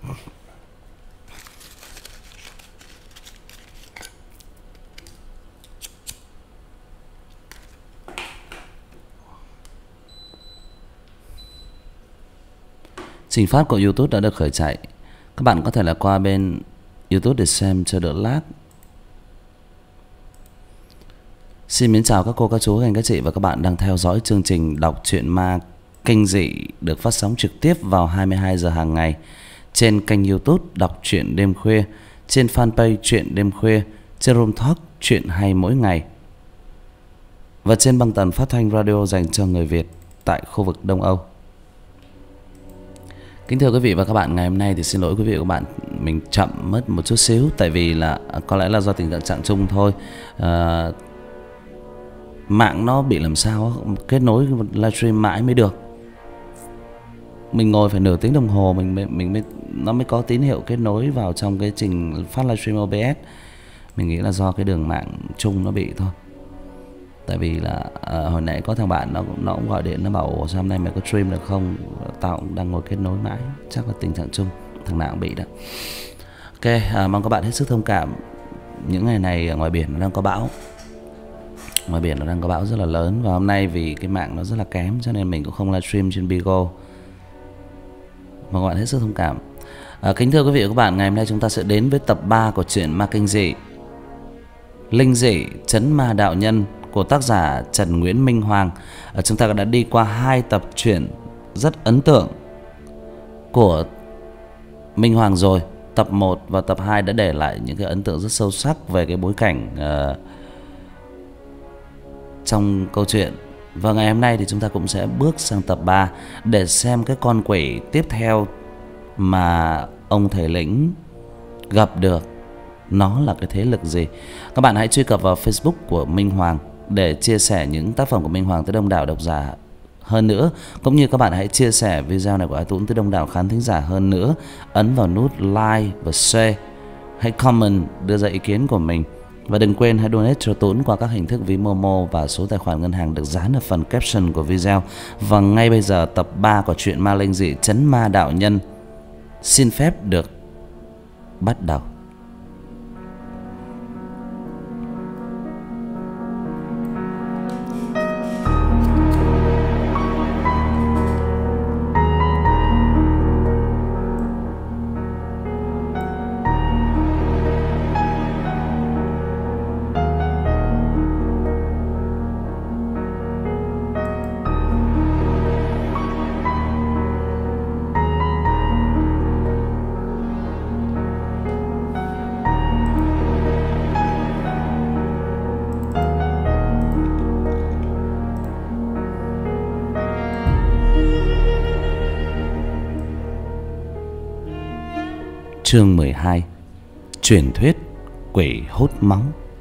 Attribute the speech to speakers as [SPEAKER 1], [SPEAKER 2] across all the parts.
[SPEAKER 1] Trình phát của YouTube đã được khởi chạy. Các bạn có thể là qua bên YouTube để xem cho đỡ lag. Xin mến chào các cô, các chú, các anh, các chị và các bạn đang theo dõi chương trình đọc truyện ma kinh dị được phát sóng trực tiếp vào 22 giờ hàng ngày trên kênh YouTube Đọc truyện đêm khuya, trên fanpage Truyện đêm khuya, trên Room Talk Truyện hay mỗi ngày và trên băng tần phát thanh radio dành cho người Việt tại khu vực Đông Âu. Kính thưa quý vị và các bạn, ngày hôm nay thì xin lỗi quý vị và các bạn, mình chậm mất một chút xíu tại vì là có lẽ là do tình trạng chung thôi. Mạng nó bị làm sao kết nối livestream mãi mới được. Mình ngồi phải nửa tiếng đồng hồ nó mới có tín hiệu kết nối vào trong cái trình phát livestream OBS. Mình nghĩ là do cái đường mạng chung nó bị thôi. Tại vì là hồi nãy có thằng bạn nó cũng gọi điện, nó bảo sao hôm nay mày có stream được không? Tao cũng đang ngồi kết nối mãi, chắc là tình trạng chung, thằng nào cũng bị đó. Ok, mong các bạn hết sức thông cảm. Những ngày này ở ngoài biển nó đang có bão. Ngoài biển nó đang có bão rất là lớn. Và hôm nay vì cái mạng nó rất là kém cho nên mình cũng không livestream trên Bigo. Mong các bạn hết sức thông cảm. Kính thưa quý vị và các bạn, ngày hôm nay chúng ta sẽ đến với tập 3 của truyện ma kinh dị Linh dị Trấn Ma Đạo Nhân của tác giả Trần Nguyễn Minh Hoàng. Chúng ta đã đi qua 2 tập truyện rất ấn tượng của Minh Hoàng rồi. Tập 1 và tập 2 đã để lại những cái ấn tượng rất sâu sắc về cái bối cảnh trong câu chuyện. Và ngày hôm nay thì chúng ta cũng sẽ bước sang tập 3 để xem cái con quỷ tiếp theo mà ông thầy lĩnh gặp được nó là cái thế lực gì. Các bạn hãy truy cập vào Facebook của Minh Hoàng để chia sẻ những tác phẩm của Minh Hoàng tới đông đảo độc giả hơn nữa, cũng như các bạn hãy chia sẻ video này của Ai Tuấn tới đông đảo khán thính giả hơn nữa. Ấn vào nút like và share, hãy comment đưa ra ý kiến của mình. Và đừng quên hãy donate cho Tuấn qua các hình thức ví Momo và số tài khoản ngân hàng được dán ở phần caption của video. Và ngay bây giờ tập 3 của truyện ma linh dị Trấn Ma Đạo Nhân xin phép được bắt đầu. Chương 12. Truyền thuyết quỷ hút máu.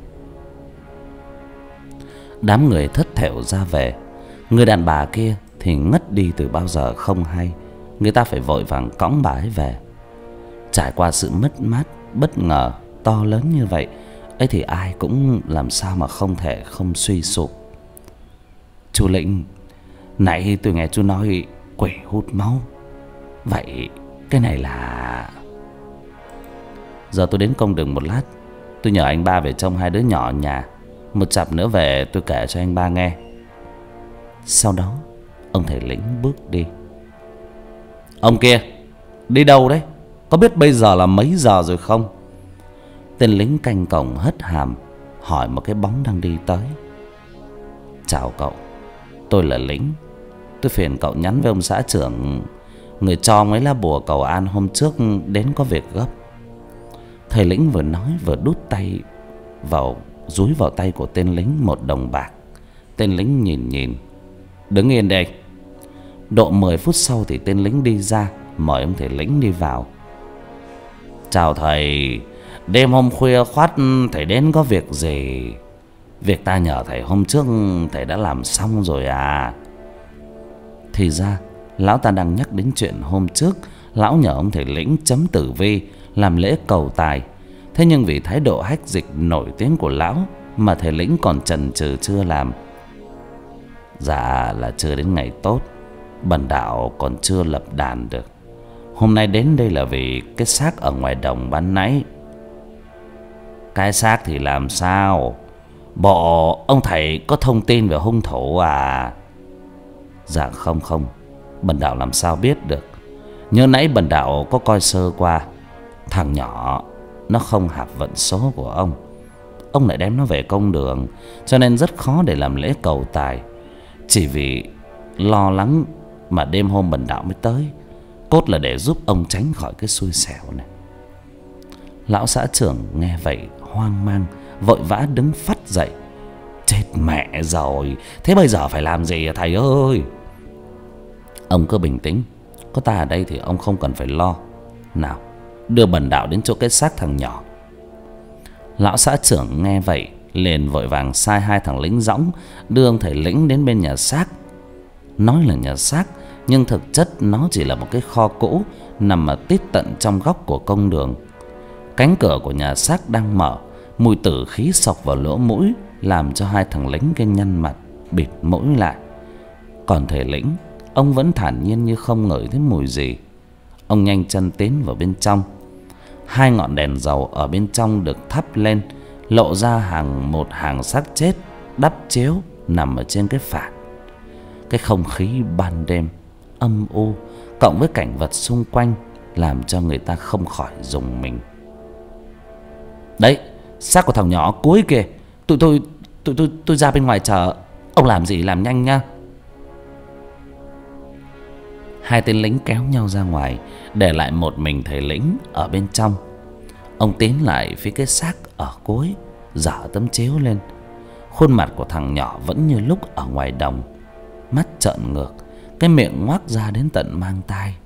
[SPEAKER 1] Đám người thất thểu ra về. Người đàn bà kia thì ngất đi từ bao giờ không hay. Người ta phải vội vàng cõng bà ấy về. Trải qua sự mất mát bất ngờ to lớn như vậy ấy thì ai cũng làm sao mà không thể không suy sụp. Chú Lĩnh, nãy tôi nghe chú nói quỷ hút máu. Vậy cái này là... Giờ tôi đến công đường một lát, tôi nhờ anh ba về trông 2 đứa nhỏ ở nhà. Một chặp nữa về tôi kể cho anh ba nghe. Sau đó ông thầy lĩnh bước đi. Ông kia, đi đâu đấy? Có biết bây giờ là mấy giờ rồi không? Tên lính canh cổng hất hàm hỏi một cái bóng đang đi tới. Chào cậu, tôi là lính. Tôi phiền cậu nhắn với ông xã trưởng, người cho mấy lá bùa cầu an hôm trước đến có việc gấp. Thầy lĩnh vừa nói vừa đút tay vào, dúi vào tay của tên lính 1 đồng bạc. Tên lính nhìn. Đứng yên đây. Độ 10 phút sau thì tên lính đi ra, mời ông thầy lĩnh đi vào. Chào thầy, đêm hôm khuya khoắt thầy đến có việc gì? Việc ta nhờ thầy hôm trước thầy đã làm xong rồi à? Thì ra lão ta đang nhắc đến chuyện hôm trước lão nhờ ông thầy lĩnh chấm tử vi làm lễ cầu tài. Thế nhưng vì thái độ hách dịch nổi tiếng của lão mà thầy lĩnh còn chần chừ chưa làm. Dạ là chưa đến ngày tốt, bần đạo còn chưa lập đàn được. Hôm nay đến đây là vì cái xác ở ngoài đồng ban nãy. Cái xác thì làm sao? Bộ ông thầy có thông tin về hung thủ à? Dạ không, bần đạo làm sao biết được. Như nãy bần đạo có coi sơ qua, thằng nhỏ nó không hợp vận số của ông. Ông lại đem nó về công đường, cho nên rất khó để làm lễ cầu tài. Chỉ vì lo lắng mà đêm hôm bần đạo mới tới, cốt là để giúp ông tránh khỏi cái xui xẻo này. Lão xã trưởng nghe vậy hoang mang, vội vã đứng phắt dậy. Chết mẹ rồi, thế bây giờ phải làm gì à thầy ơi? Ông cứ bình tĩnh, có ta ở đây thì ông không cần phải lo. Nào, đưa bần đạo đến chỗ cái xác thằng nhỏ. Lão xã trưởng nghe vậy liền vội vàng sai 2 thằng lính dõng đưa ông thầy lĩnh đến bên nhà xác. Nói là nhà xác, nhưng thực chất nó chỉ là một cái kho cũ nằm ở tít tận trong góc của công đường. Cánh cửa của nhà xác đang mở, mùi tử khí xộc vào lỗ mũi, làm cho 2 thằng lính kia nhăn mặt bịt mũi lại. Còn thầy lĩnh, ông vẫn thản nhiên như không ngửi thấy mùi gì. Ông nhanh chân tiến vào bên trong. 2 ngọn đèn dầu ở bên trong được thắp lên, lộ ra một hàng xác chết đắp chiếu nằm ở trên cái phản. Cái không khí ban đêm âm u cộng với cảnh vật xung quanh làm cho người ta không khỏi rùng mình. Đấy, xác của thằng nhỏ cuối kìa. Tôi ra bên ngoài chờ. Ông làm gì làm nhanh nhá. 2 tên lính kéo nhau ra ngoài, để lại một mình thầy lĩnh ở bên trong. Ông tiến lại phía cái xác ở cuối, dở tấm chiếu lên. Khuôn mặt của thằng nhỏ vẫn như lúc ở ngoài đồng, mắt trợn ngược, cái miệng ngoác ra đến tận mang tai.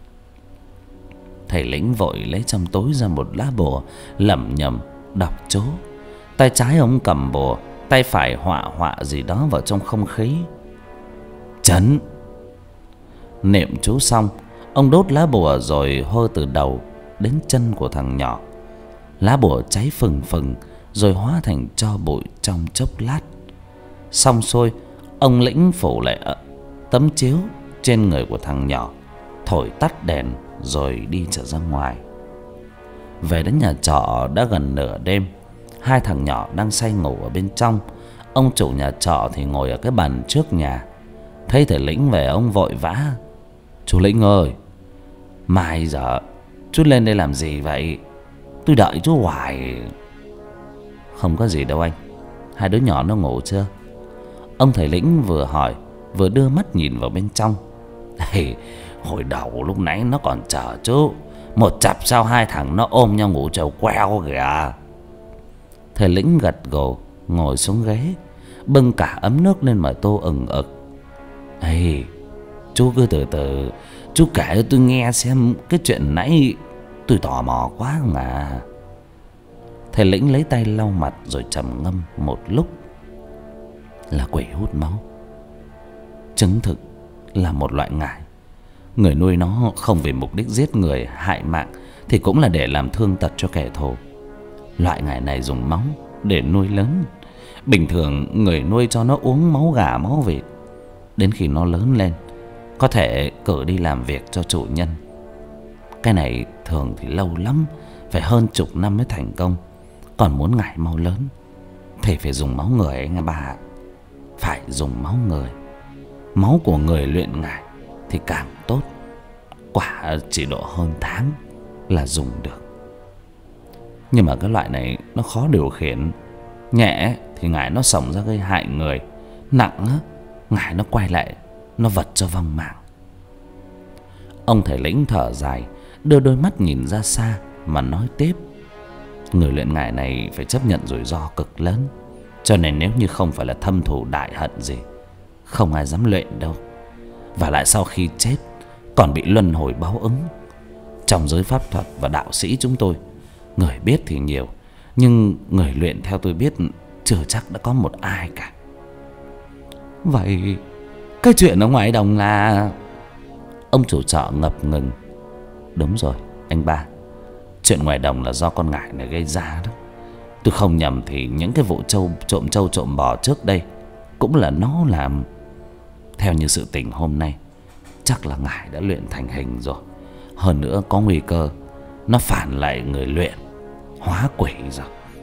[SPEAKER 1] Thầy lĩnh vội lấy trong túi ra một lá bùa, lẩm nhẩm đọc chú. Tay trái ông cầm bùa, tay phải họa gì đó vào trong không khí. Chấn. Niệm chú xong, ông đốt lá bùa rồi hôi từ đầu đến chân của thằng nhỏ. Lá bùa cháy phừng phừng rồi hóa thành tro bụi trong chốc lát. Xong xuôi, ông lĩnh phủ lại tấm chiếu trên người của thằng nhỏ, thổi tắt đèn rồi đi trở ra ngoài. Về đến nhà trọ đã gần nửa đêm. 2 thằng nhỏ đang say ngủ ở bên trong. Ông chủ nhà trọ thì ngồi ở cái bàn trước nhà. Thấy thầy lĩnh về, ông vội vã: Chú Lĩnh ơi, mai giờ chú lên đây làm gì vậy? Tôi đợi chú hoài. Không có gì đâu anh. 2 đứa nhỏ nó ngủ chưa? Ông thầy lĩnh vừa hỏi vừa đưa mắt nhìn vào bên trong. Hồi đầu lúc nãy nó còn chờ chú. Một chặp sau 2 thằng nó ôm nhau ngủ trầu queo kìa. Thầy lĩnh gật gù ngồi xuống ghế, bưng cả ấm nước lên mà tô ừng ực. Chú cứ từ từ, chú kể cho tôi nghe xem cái chuyện nãy, tôi tò mò quá mà. Thầy lĩnh lấy tay lau mặt rồi trầm ngâm một lúc. Là quỷ hút máu. Chứng thực là một loại ngải. Người nuôi nó không vì mục đích giết người hại mạng, thì cũng là để làm thương tật cho kẻ thù. Loại ngải này dùng máu để nuôi lớn. Bình thường người nuôi cho nó uống máu gà máu vịt. Đến khi nó lớn lên, có thể cử đi làm việc cho chủ nhân. Cái này thường thì lâu lắm, phải hơn chục năm mới thành công. Còn muốn ngải mau lớn thì phải dùng máu người ấy nghe bà. Phải dùng máu người. Máu của người luyện ngải thì càng tốt. Quả chỉ độ hơn tháng là dùng được. Nhưng mà cái loại này nó khó điều khiển. Nhẹ thì ngải nó xổng ra gây hại người, nặng á, ngải nó quay lại nó vật cho vong mạng. Ông thầy lĩnh thở dài, đưa đôi mắt nhìn ra xa mà nói tiếp. Người luyện ngải này phải chấp nhận rủi ro cực lớn. Cho nên nếu như không phải là thâm thù đại hận gì, không ai dám luyện đâu. Và lại sau khi chết còn bị luân hồi báo ứng. Trong giới pháp thuật và đạo sĩ chúng tôi, người biết thì nhiều, nhưng người luyện theo tôi biết chưa chắc đã có một ai cả. Vậy cái chuyện ở ngoài đồng là... Ông chủ trọ ngập ngừng. Đúng rồi anh ba, chuyện ngoài đồng là do con ngải này gây ra đó. Tôi không nhầm thì những cái vụ trộm trộm bò trước đây cũng là nó làm. Theo như sự tình hôm nay, chắc là ngải đã luyện thành hình rồi. Hơn nữa có nguy cơ nó phản lại người luyện, hóa quỷ rồi.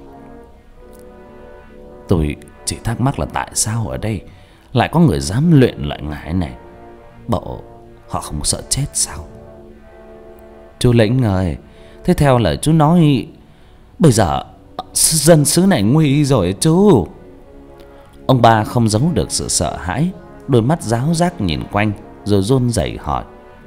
[SPEAKER 1] Tôi chỉ thắc mắc là tại sao ở đây lại có người dám luyện loại ngải này. Bộ họ không sợ chết sao? Chú Lĩnh ơi, thế theo lời chú nói, bây giờ dân xứ này nguy rồi chú. Ông ba không giấu được sự sợ hãi, đôi mắt ráo rác nhìn quanh rồi run rẩy hỏi.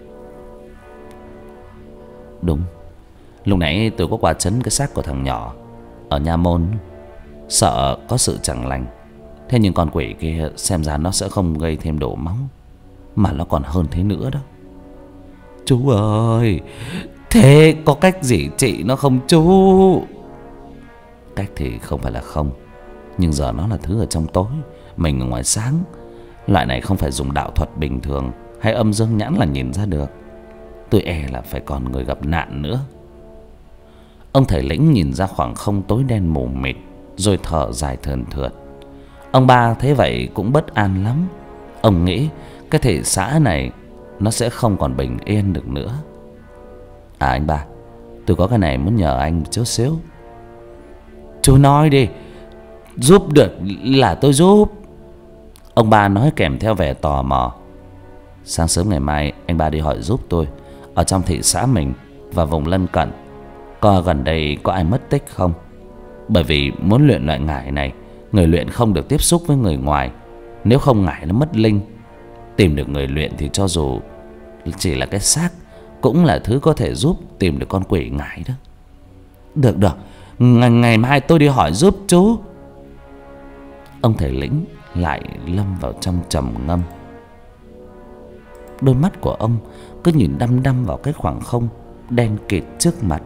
[SPEAKER 1] Đúng, lúc nãy tôi có qua trấn cái xác của thằng nhỏ ở Nha Môn, sợ có sự chẳng lành. Thế nhưng con quỷ kia xem ra nó sẽ không gây thêm đổ máu, mà nó còn hơn thế nữa đó. Chú ơi, thế có cách gì trị nó không chú? Cách thì không phải là không, nhưng giờ nó là thứ ở trong tối, mình ở ngoài sáng. Loại này không phải dùng đạo thuật bình thường hay âm dương nhãn là nhìn ra được. Tôi e là phải còn người gặp nạn nữa. Ông thầy Lĩnh nhìn ra khoảng không tối đen mù mịt rồi thở dài thườn thượt. Ông ba thấy vậy cũng bất an lắm. Ông nghĩ cái thị xã này nó sẽ không còn bình yên được nữa. À anh ba, tôi có cái này muốn nhờ anh chút xíu. Chú nói đi, giúp được là tôi giúp. Ông ba nói kèm theo vẻ tò mò. Sáng sớm ngày mai anh ba đi hỏi giúp tôi ở trong thị xã mình và vùng lân cận, coi gần đây có ai mất tích không. Bởi vì muốn luyện loại ngải này, người luyện không được tiếp xúc với người ngoài, nếu không ngải nó mất linh. Tìm được người luyện thì cho dù chỉ là cái xác cũng là thứ có thể giúp tìm được con quỷ ngải đó. Được, ngày mai tôi đi hỏi giúp chú. Ông thầy Lĩnh lại lâm vào trong trầm ngâm. Đôi mắt của ông cứ nhìn đăm đăm vào cái khoảng không đen kịt trước mặt.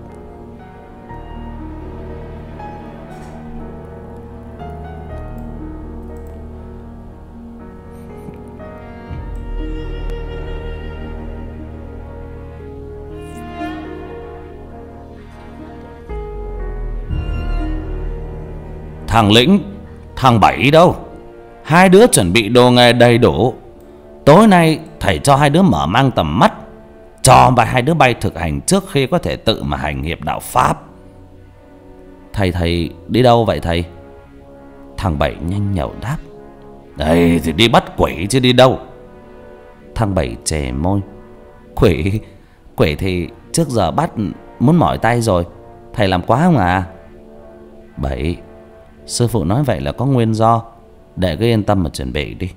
[SPEAKER 1] Thằng Lĩnh, thằng Bảy đâu? Hai đứa chuẩn bị đồ nghề đầy đủ. Tối nay thầy cho hai đứa mở mang tầm mắt, cho hai đứa bay thực hành trước khi có thể tự mà hành hiệp đạo pháp. Thầy đi đâu vậy thầy? Thằng Bảy nhanh nhảu đáp. Đây thì đi bắt quỷ chứ đi đâu. Thằng Bảy chề môi. Quỷ thì trước giờ bắt muốn mỏi tay rồi, thầy làm quá không à? Bảy, sư phụ nói vậy là có nguyên do, để cứ yên tâm mà chuẩn bị đi.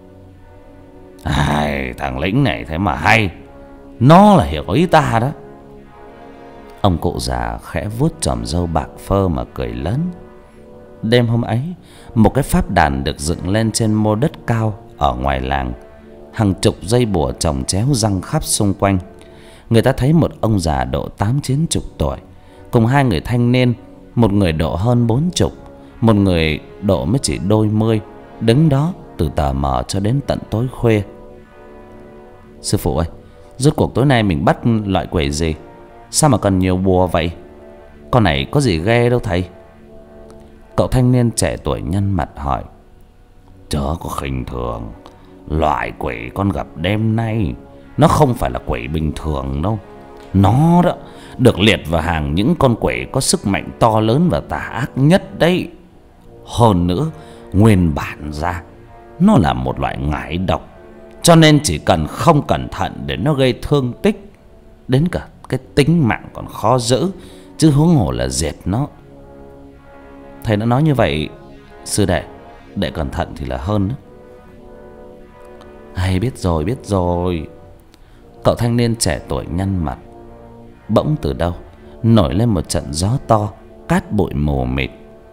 [SPEAKER 1] Thằng Lĩnh này thế mà hay, nó là hiểu ý ta đó. Ông cụ già khẽ vuốt chòm râu bạc phơ mà cười lớn. Đêm hôm ấy, một cái pháp đàn được dựng lên trên mô đất cao ở ngoài làng. Hàng chục dây bùa chồng chéo răng khắp xung quanh. Người ta thấy một ông già độ 80-90 tuổi cùng hai người thanh niên, một người độ hơn 40, một người độ mới chỉ đôi mươi, đứng đó từ tờ mờ cho đến tận tối khuya. Sư phụ ơi, rốt cuộc tối nay mình bắt loại quỷ gì? Sao mà cần nhiều bùa vậy? Con này có gì ghê đâu thầy? Cậu thanh niên trẻ tuổi nhăn mặt hỏi. Chớ có khinh thường, loại quỷ con gặp đêm nay nó không phải là quỷ bình thường đâu. Nó đó được liệt vào hàng những con quỷ có sức mạnh to lớn và tà ác nhất đấy. Hơn nữa, nguyên bản ra nó là một loại ngải độc, cho nên chỉ cần không cẩn thận để nó gây thương tích, đến cả cái tính mạng còn khó giữ, chứ huống hồ là diệt nó. Thầy đã nói như vậy, sư đệ cẩn thận thì là hơn đó. Hay biết rồi. Cậu thanh niên trẻ tuổi nhăn mặt. Bỗng từ đâu nổi lên một trận gió to, cát bụi mù mịt.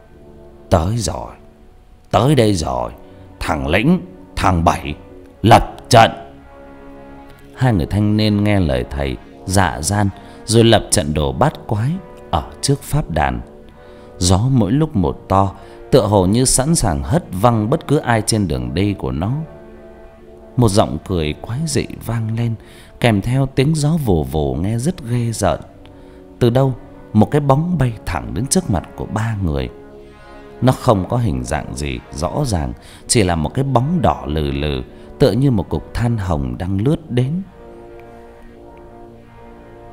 [SPEAKER 1] Tới đây rồi. Thằng Lĩnh, thằng Bảy, lập trận. Hai người thanh niên nghe lời thầy dạ gian rồi lập trận đồ bát quái ở trước pháp đàn. Gió mỗi lúc một to, tựa hồ như sẵn sàng hất văng bất cứ ai trên đường đi của nó. Một giọng cười quái dị vang lên, kèm theo tiếng gió vù vù nghe rất ghê rợn. Từ đâu một cái bóng bay thẳng đến trước mặt của ba người. Nó không có hình dạng gì rõ ràng, chỉ là một cái bóng đỏ lừ lừ, tựa như một cục than hồng đang lướt đến.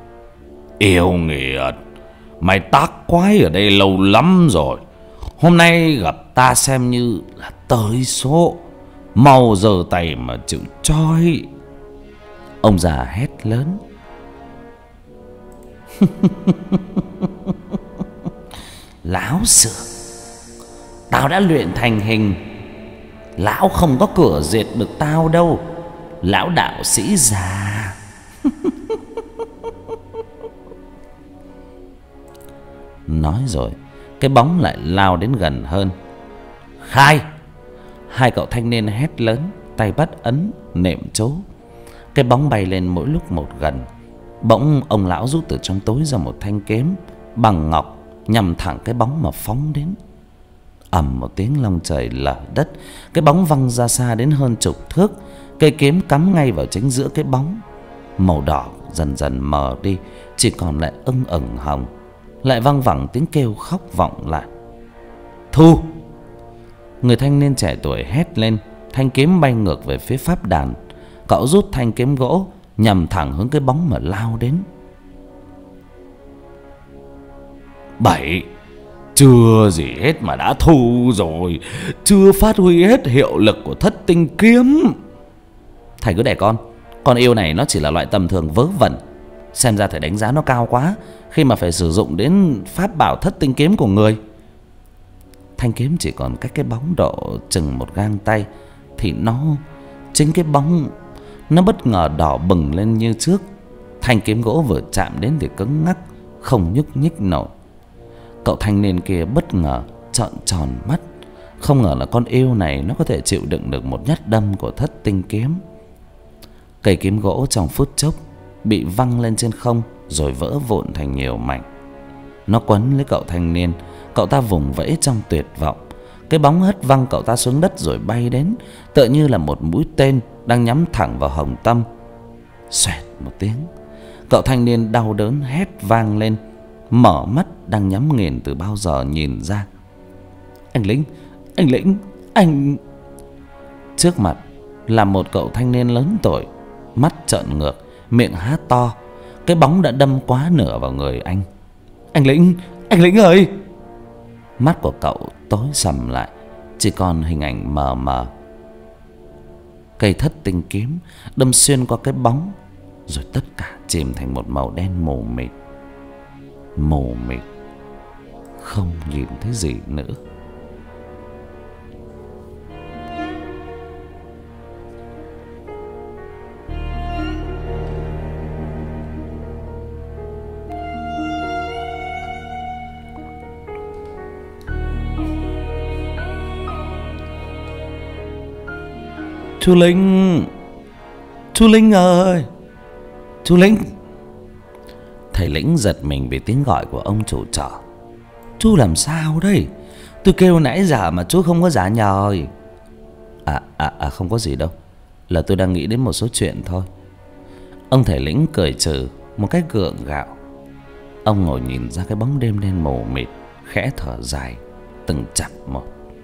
[SPEAKER 2] Yêu nghiệt, mày tác quái ở đây lâu lắm rồi. Hôm nay gặp ta xem như là tới số. Mau giơ tay mà chịu trói.
[SPEAKER 1] Ông già hét lớn. Láo xược, tao đã luyện thành hình, lão không có cửa diệt được tao đâu, lão đạo sĩ già. Nói rồi cái bóng lại lao đến gần hơn. Khai! Hai cậu thanh niên hét lớn, tay bắt ấn nệm chố. Cái bóng bay lên mỗi lúc một gần. Bỗng ông lão rút từ trong tối ra một thanh kiếm bằng ngọc, nhằm thẳng cái bóng mà phóng đến. Ầm một tiếng long trời lở đất, cái bóng văng ra xa đến hơn chục thước. Cây kiếm cắm ngay vào chính giữa cái bóng. Màu đỏ dần dần mờ đi, chỉ còn lại ửng hồng. Lại văng vẳng tiếng kêu khóc vọng lại. Thu! Người thanh niên trẻ tuổi hét lên. Thanh kiếm bay ngược về phía pháp đàn. Cậu rút thanh kiếm gỗ nhằm thẳng hướng cái bóng mà lao đến.
[SPEAKER 2] Bảy! Chưa gì hết mà đã thu rồi. Chưa phát huy hết hiệu lực của thất tinh kiếm.
[SPEAKER 1] Thầy cứ để con yêu này nó chỉ là loại tầm thường vớ vẩn. Xem ra thầy đánh giá nó cao quá khi mà phải sử dụng đến pháp bảo thất tinh kiếm của người. Thanh kiếm chỉ còn cách cái bóng độ chừng một gang tay, thì chính cái bóng nó bất ngờ đỏ bừng lên như trước. Thanh kiếm gỗ vừa chạm đến thì cứng ngắc, không nhúc nhích nổi. Cậu thanh niên kia bất ngờ trợn tròn mắt. Không ngờ là con yêu này nó có thể chịu đựng được một nhát đâm của thất tinh kiếm. Cây kiếm gỗ trong phút chốc bị văng lên trên không, rồi vỡ vụn thành nhiều mảnh. Nó quấn lấy cậu thanh niên. Cậu ta vùng vẫy trong tuyệt vọng. Cái bóng hất văng cậu ta xuống đất rồi bay đến, tựa như là một mũi tên đang nhắm thẳng vào hồng tâm. Xoẹt một tiếng, cậu thanh niên đau đớn hét vang lên, mở mắt đang nhắm nghiền từ bao giờ nhìn ra. Anh Lĩnh, anh... Trước mặt là một cậu thanh niên lớn tuổi, mắt trợn ngược, miệng há to. Cái bóng đã đâm quá nửa vào người anh. Anh Lĩnh ơi! Mắt của cậu tối sầm lại, chỉ còn hình ảnh mờ mờ. Cây thất tinh kiếm đâm xuyên qua cái bóng, rồi tất cả chìm thành một màu đen mù mịt. Mù mịt, không nhìn thấy gì nữa. Chú Linh ơi, chú Linh! Thầy Lĩnh giật mình vì tiếng gọi của ông chủ trọ. Chú làm sao đây? Tôi kêu nãy giờ mà chú không có giả nhời. Không có gì đâu, là tôi đang nghĩ đến một số chuyện thôi. Ông thầy Lĩnh cười trừ một cách gượng gạo. Ông ngồi nhìn ra cái bóng đêm đen mù mịt, khẽ thở dài từng chặp một.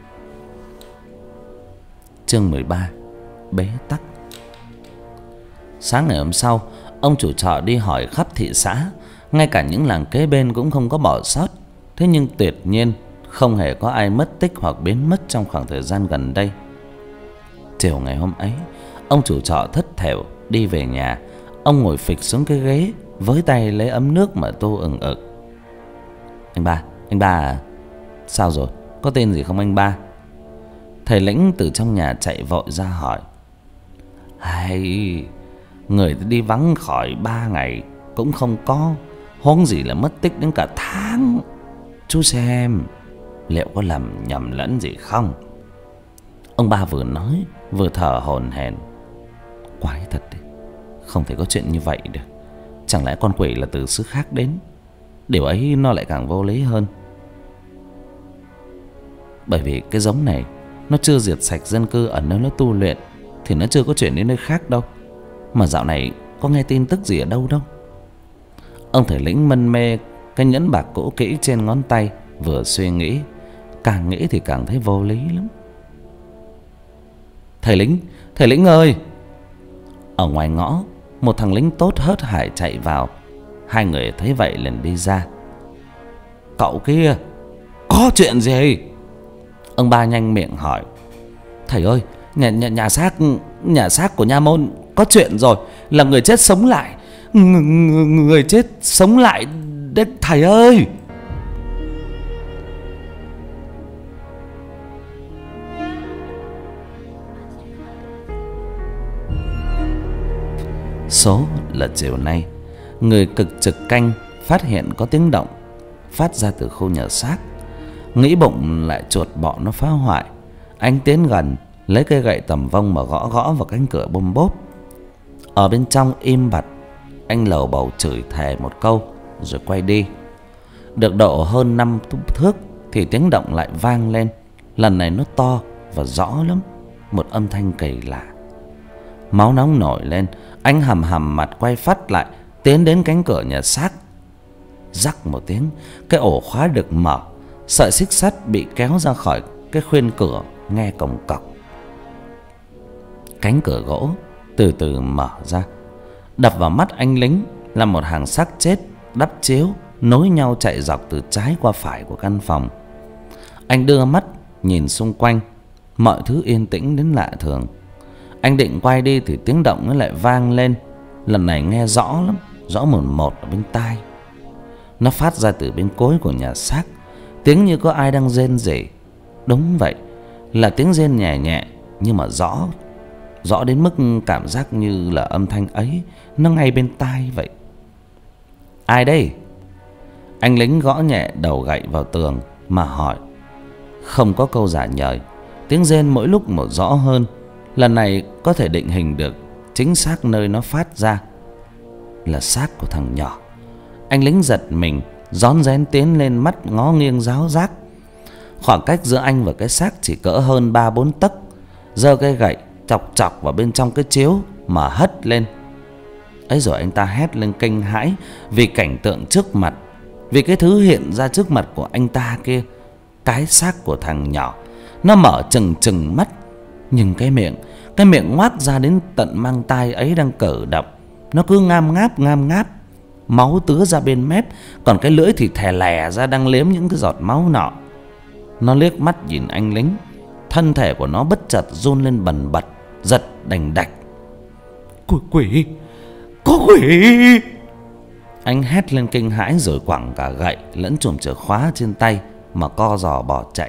[SPEAKER 1] Chương 13: Bế tắc. Sáng ngày hôm sau, ông chủ trọ đi hỏi khắp thị xã, ngay cả những làng kế bên cũng không có bỏ sót. Thế nhưng tuyệt nhiên không hề có ai mất tích hoặc biến mất trong khoảng thời gian gần đây. Chiều ngày hôm ấy, ông chủ trọ thất thểu đi về nhà. Ông ngồi phịch xuống cái ghế, với tay lấy ấm nước mà tô ừng ực. Anh ba à? Sao rồi? Có tên gì không anh ba? Thầy Lĩnh từ trong nhà chạy vội ra hỏi. Hay, người đi vắng khỏi 3 ngày cũng không có, huống gì là mất tích đến cả tháng. Chú xem liệu có nhầm lẫn gì không? Ông ba vừa nói vừa thở hổn hển. Quái thật đấy, không thể có chuyện như vậy được. Chẳng lẽ con quỷ là từ xứ khác đến? Điều ấy nó lại càng vô lý hơn. Bởi vì cái giống này nó chưa diệt sạch dân cư ở nơi nó tu luyện, thì nó chưa có chuyển đến nơi khác đâu. Mà dạo này có nghe tin tức gì ở đâu đâu. Ông thầy Lĩnh mân mê cái nhẫn bạc cũ kỹ trên ngón tay, vừa suy nghĩ, càng nghĩ thì càng thấy vô lý lắm. Thầy Lĩnh ơi! Ở ngoài ngõ, một thằng lính tốt hớt hải chạy vào. Hai người thấy vậy liền đi ra. Cậu kia, có chuyện gì? Ông ba nhanh miệng hỏi. Thầy ơi, nhà xác của nha môn có chuyện rồi, là người chết sống lại. Người chết sống lại đấy thầy ơi. Số là chiều nay, người cực trực canh phát hiện có tiếng động phát ra từ khu nhà xác. Nghĩ bụng lại chuột bọ nó phá hoại, anh tiến gần, lấy cây gậy tầm vông mà gõ gõ vào cánh cửa bôm bốp. Ở bên trong im bặt. Anh lầu bầu chửi thề một câu rồi quay đi. Được độ hơn 5 thước thì tiếng động lại vang lên. Lần này nó to và rõ lắm, một âm thanh kỳ lạ. Máu nóng nổi lên, anh hầm hầm mặt quay phắt lại, tiến đến cánh cửa nhà xác. Rắc một tiếng, cái ổ khóa được mở, sợi xích sắt bị kéo ra khỏi cái khuyên cửa nghe cồng cọc. Cánh cửa gỗ từ từ mở ra. Đập vào mắt anh lính là một hàng xác chết đắp chiếu nối nhau chạy dọc từ trái qua phải của căn phòng. Anh đưa mắt nhìn xung quanh, mọi thứ yên tĩnh đến lạ thường. Anh định quay đi thì tiếng động nó lại vang lên. Lần này nghe rõ lắm, rõ mồn một ở bên tai. Nó phát ra từ bên cuối của nhà xác, tiếng như có ai đang rên rỉ. Đúng vậy, là tiếng rên nhẹ nhẹ nhưng mà rõ, rõ đến mức cảm giác như là âm thanh ấy nó ngay bên tai vậy. Ai đây? Anh lính gõ nhẹ đầu gậy vào tường mà hỏi. Không có câu trả lời, tiếng rên mỗi lúc một rõ hơn. Lần này có thể định hình được chính xác nơi nó phát ra, là xác của thằng nhỏ. Anh lính giật mình, rón rén tiến lên, mắt ngó nghiêng ráo rác. Khoảng cách giữa anh và cái xác chỉ cỡ hơn 3-4 tấc. Giơ cây gậy chọc chọc vào bên trong cái chiếu mà hất lên. Ấy rồi anh ta hét lên kinh hãi vì cảnh tượng trước mặt, vì cái thứ hiện ra trước mặt của anh ta kia. Cái xác của thằng nhỏ. Nó mở trừng trừng mắt, nhưng cái miệng ngoác ra đến tận mang tai ấy đang cử động. Nó cứ ngam ngáp, máu tứa ra bên mép, còn cái lưỡi thì thè lè ra đang liếm những cái giọt máu nọ. Nó liếc mắt nhìn anh lính, thân thể của nó bất chợt run lên bần bật, giật đành đạch. Quỷ, có quỷ! Anh hét lên kinh hãi rồi quẳng cả gậy lẫn chùm chìa khóa trên tay mà co giò bỏ chạy.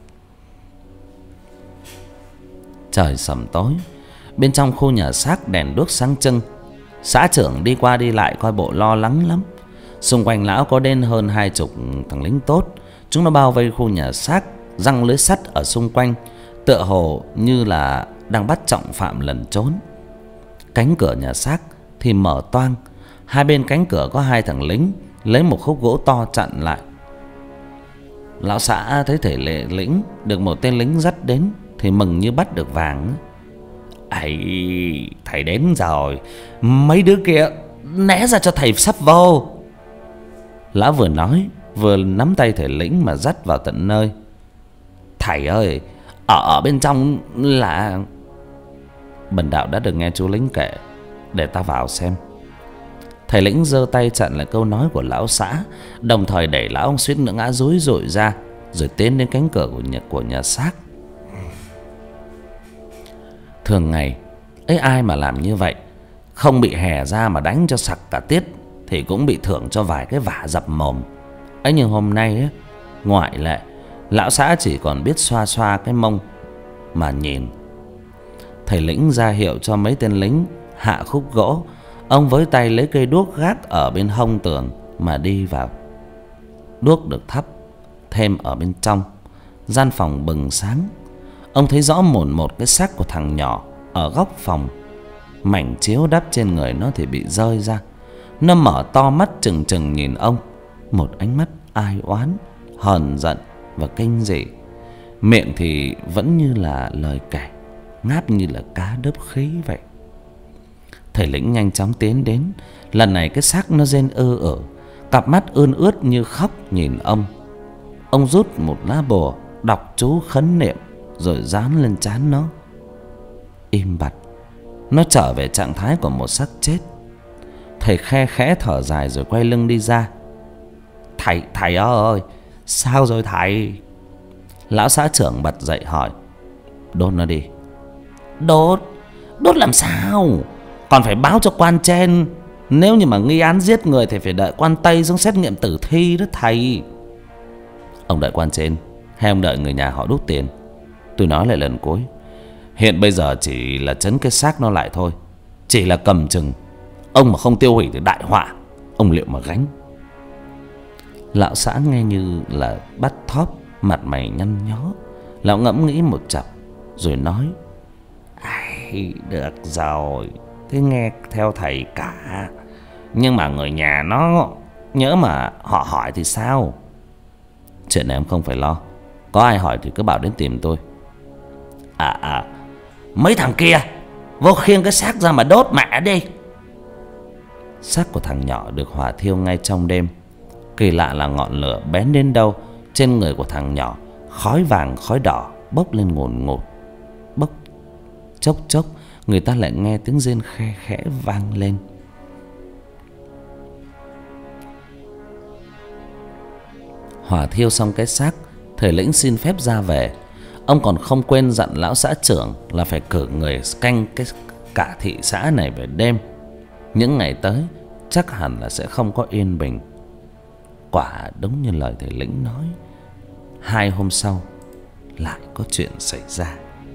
[SPEAKER 1] Trời sầm tối, bên trong khu nhà xác đèn đuốc sáng trưng. Xã trưởng đi qua đi lại coi bộ lo lắng lắm. Xung quanh lão có đến hơn 20 thằng lính tốt. Chúng nó bao vây khu nhà xác, giăng lưới sắt ở xung quanh, tựa hồ như là đang bắt trọng phạm lẩn trốn. Cánh cửa nhà xác thì mở toang. Hai bên cánh cửa có 2 thằng lính lấy một khúc gỗ to chặn lại. Lão xã thấy thể lĩnh được một tên lính dắt đến thì mừng như bắt được vàng. Ấy, thầy đến rồi, mấy đứa kia né ra cho thầy sắp vô. Lão vừa nói vừa nắm tay thầy lĩnh mà dắt vào tận nơi. Thầy ơi, ở bên trong là... Bần đạo đã được nghe chú lính kể, để ta vào xem. Thầy lĩnh giơ tay chặn lại câu nói của lão xã, đồng thời đẩy lão ông suýt nữa ngã rúi rụi ra, rồi tiến đến cánh cửa của nhà xác. Thường ngày ấy ai mà làm như vậy, không bị hè ra mà đánh cho sặc cả tiết thì cũng bị thưởng cho vài cái vả dập mồm. Ấy nhưng hôm nay ấy, ngoại lệ, lão xã chỉ còn biết xoa xoa cái mông mà nhìn. Thầy lĩnh ra hiệu cho mấy tên lính hạ khúc gỗ. Ông với tay lấy cây đuốc gác ở bên hông tường mà đi vào. Đuốc được thắp thêm ở bên trong. Gian phòng bừng sáng. Ông thấy rõ mồn một cái xác của thằng nhỏ ở góc phòng. Mảnh chiếu đắp trên người nó thì bị rơi ra. Nó mở to mắt trừng trừng nhìn ông, một ánh mắt ai oán, hờn giận và kinh dị. Miệng thì vẫn như là lời kể, ngáp như là cá đớp khí vậy. Thầy lĩnh nhanh chóng tiến đến. Lần này cái xác nó rên ơ, cặp mắt ươn ướt như khóc nhìn ông. Ông rút một lá bùa, đọc chú khấn niệm rồi dán lên trán nó. Im bặt, nó trở về trạng thái của một xác chết. Thầy khe khẽ thở dài rồi quay lưng đi ra. Thầy ơi, sao rồi thầy? Lão xã trưởng bật dậy hỏi. Đốt nó đi. Đốt? Đốt làm sao? Còn phải báo cho quan trên. Nếu như mà nghi án giết người thì phải đợi quan Tây xuống xét nghiệm tử thi đó thầy. Ông đợi quan trên hay ông đợi người nhà họ đút tiền? Tôi nói lại lần cuối, hiện bây giờ chỉ là trấn cái xác nó lại thôi, chỉ là cầm chừng. Ông mà không tiêu hủy thì đại họa, ông liệu mà gánh? Lão xã nghe như là bắt thóp, mặt mày nhăn nhó. Lão ngẫm nghĩ một chập rồi nói. Ai, được rồi, thế nghe theo thầy cả. Nhưng mà người nhà nó nhớ mà họ hỏi thì sao? Chuyện này em không phải lo, có ai hỏi thì cứ bảo đến tìm tôi. Mấy thằng kia vô khiêng cái xác ra mà đốt mẹ đi. Xác của thằng nhỏ được hỏa thiêu ngay trong đêm. Kỳ lạ là ngọn lửa bén đến đâu, trên người của thằng nhỏ khói vàng khói đỏ bốc lên ngùn ngụt. Bốc chốc chốc người ta lại nghe tiếng rên khe khẽ vang lên. Hỏa thiêu xong cái xác, thầy lĩnh xin phép ra về. Ông còn không quên dặn lão xã trưởng là phải cử người canh cả thị xã này về đêm. Những ngày tới chắc hẳn là sẽ không có yên bình. Quả đúng như lời thầy lĩnh nói, 2 hôm sau lại có chuyện xảy ra.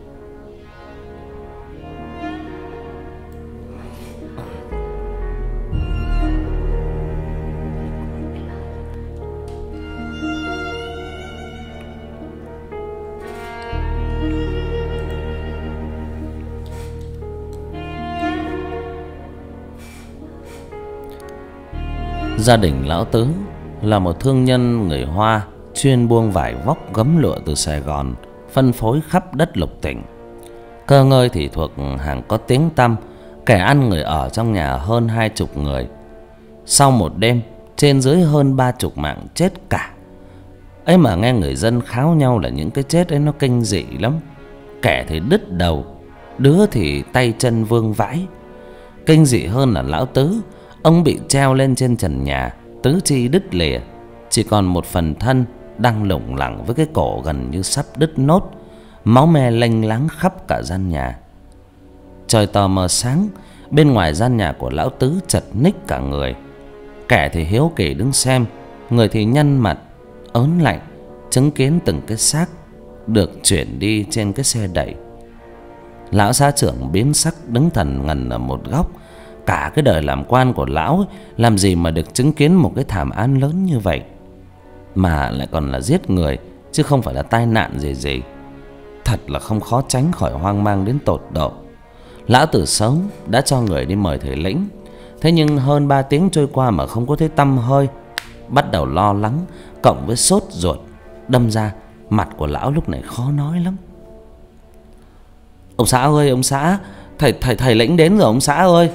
[SPEAKER 1] Gia đình lão Tứ là một thương nhân người Hoa, chuyên buôn vải vóc gấm lụa từ Sài Gòn, phân phối khắp đất lục tỉnh. Cơ ngơi thì thuộc hàng có tiếng tăm, kẻ ăn người ở trong nhà hơn 20 người. Sau một đêm, trên dưới hơn 30 mạng chết cả. Ấy mà nghe người dân kháo nhau là những cái chết ấy nó kinh dị lắm. Kẻ thì đứt đầu, đứa thì tay chân vương vãi. Kinh dị hơn là lão Tứ, ông bị treo lên trên trần nhà, tứ chi đứt lìa, chỉ còn một phần thân đang lủng lẳng với cái cổ gần như sắp đứt nốt. Máu me lênh láng khắp cả gian nhà. Trời tờ mờ sáng, bên ngoài gian nhà của lão Tứ chật ních cả người. Kẻ thì hiếu kỳ đứng xem, người thì nhăn mặt ớn lạnh chứng kiến từng cái xác được chuyển đi trên cái xe đẩy. Lão xã trưởng biến sắc đứng thần ngần ở một góc. Cả cái đời làm quan của lão ấy, làm gì mà được chứng kiến một cái thảm án lớn như vậy, mà lại còn là giết người chứ không phải là tai nạn gì. Thật là không khó tránh khỏi hoang mang đến tột độ. Lão từ sớm đã cho người đi mời thầy lĩnh, thế nhưng hơn 3 tiếng trôi qua mà không có thấy tăm hơi. Bắt đầu lo lắng cộng với sốt ruột, đâm ra mặt của lão lúc này khó nói lắm. Ông xã ơi, ông xã, thầy lĩnh đến rồi ông xã ơi.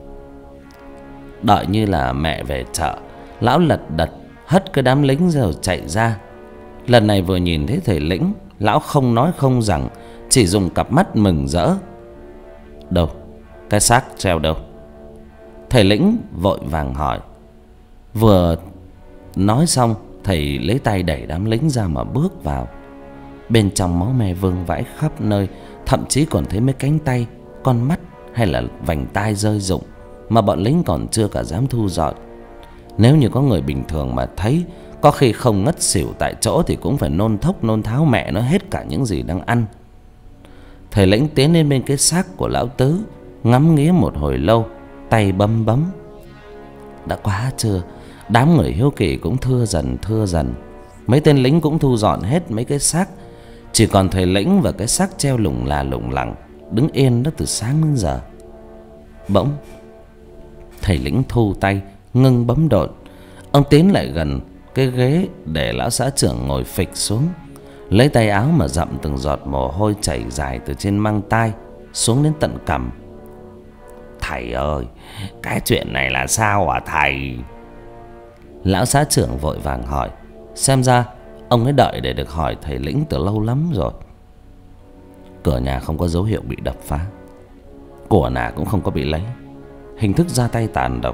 [SPEAKER 1] Đợi như là mẹ về chợ, lão lật đật hất cái đám lính rồi chạy ra. Lần này vừa nhìn thấy thầy lĩnh, lão không nói không rằng, chỉ dùng cặp mắt mừng rỡ. Đâu, cái xác treo đâu? Thầy lĩnh vội vàng hỏi. Vừa nói xong, thầy lấy tay đẩy đám lính ra mà bước vào. Bên trong máu me vương vãi khắp nơi, thậm chí còn thấy mấy cánh tay, con mắt hay là vành tai rơi rụng mà bọn lính còn chưa cả dám thu dọn. Nếu như có người bình thường mà thấy, có khi không ngất xỉu tại chỗ thì cũng phải nôn thốc nôn tháo mẹ nó hết cả những gì đang ăn. Thầy lĩnh tiến lên bên cái xác của lão Tứ, ngắm nghía một hồi lâu, tay bấm bấm. Đã quá chưa? Đám người hiếu kỳ cũng thưa dần. Mấy tên lính cũng thu dọn hết mấy cái xác, chỉ còn thầy lĩnh và cái xác treo lủng lẳng đứng yên đó từ sáng đến giờ. Bỗng thầy lĩnh thu tay, ngưng bấm độn. Ông tiến lại gần cái ghế để lão xã trưởng ngồi phịch xuống, lấy tay áo mà dặm từng giọt mồ hôi chảy dài từ trên mang tai xuống đến tận cằm. Thầy ơi, cái chuyện này là sao hả thầy? Lão xã trưởng vội vàng hỏi. Xem ra ông ấy đợi để được hỏi thầy lĩnh từ lâu lắm rồi. Cửa nhà không có dấu hiệu bị đập phá, của nà cũng không có bị lấy. Hình thức ra tay tàn độc,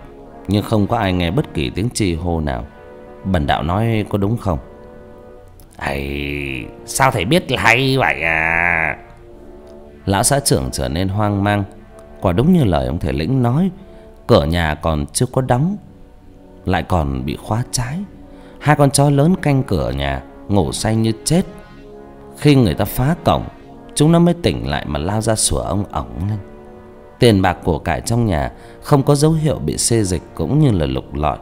[SPEAKER 1] nhưng không có ai nghe bất kỳ tiếng chi hô nào. Bần đạo nói có đúng không?
[SPEAKER 2] Ấy, sao thầy biết hay vậy à?
[SPEAKER 1] Lão xã trưởng trở nên hoang mang. Quả đúng như lời ông thầy lĩnh nói, cửa nhà còn chưa có đóng, lại còn bị khóa trái. Hai con chó lớn canh cửa nhà ngủ say như chết. Khi người ta phá cổng, chúng nó mới tỉnh lại mà lao ra sủa ông ổng lên. Tiền bạc của cải trong nhà không có dấu hiệu bị xê dịch cũng như là lục lọi.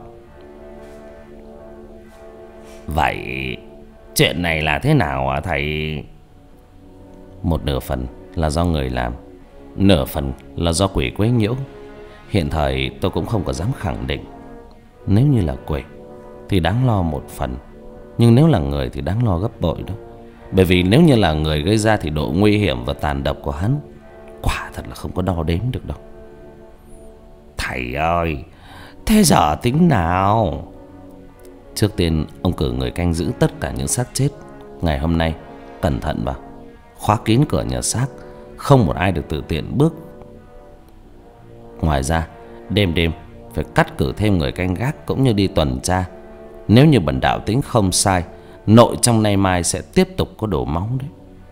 [SPEAKER 2] Vậy chuyện này là thế nào hả thầy?
[SPEAKER 1] Một nửa phần là do người làm, nửa phần là do quỷ quấy nhiễu. Hiện thời tôi cũng không có dám khẳng định. Nếu như là quỷ thì đáng lo một phần, nhưng nếu là người thì đáng lo gấp bội đó. Bởi vì nếu như là người gây ra thì độ nguy hiểm và tàn độc của hắn quả thật là không có đo đếm được đâu.
[SPEAKER 2] Thầy ơi, thế giờ tính nào?
[SPEAKER 1] Trước tiên ông cử người canh giữ tất cả những xác chết. Ngày hôm nay cẩn thận vào, khóa kín cửa nhà xác, không một ai được tự tiện bước. Ngoài ra đêm đêm phải cắt cử thêm người canh gác cũng như đi tuần tra. Nếu như bần đạo tính không sai, nội trong nay mai sẽ tiếp tục có đổ máu đấy.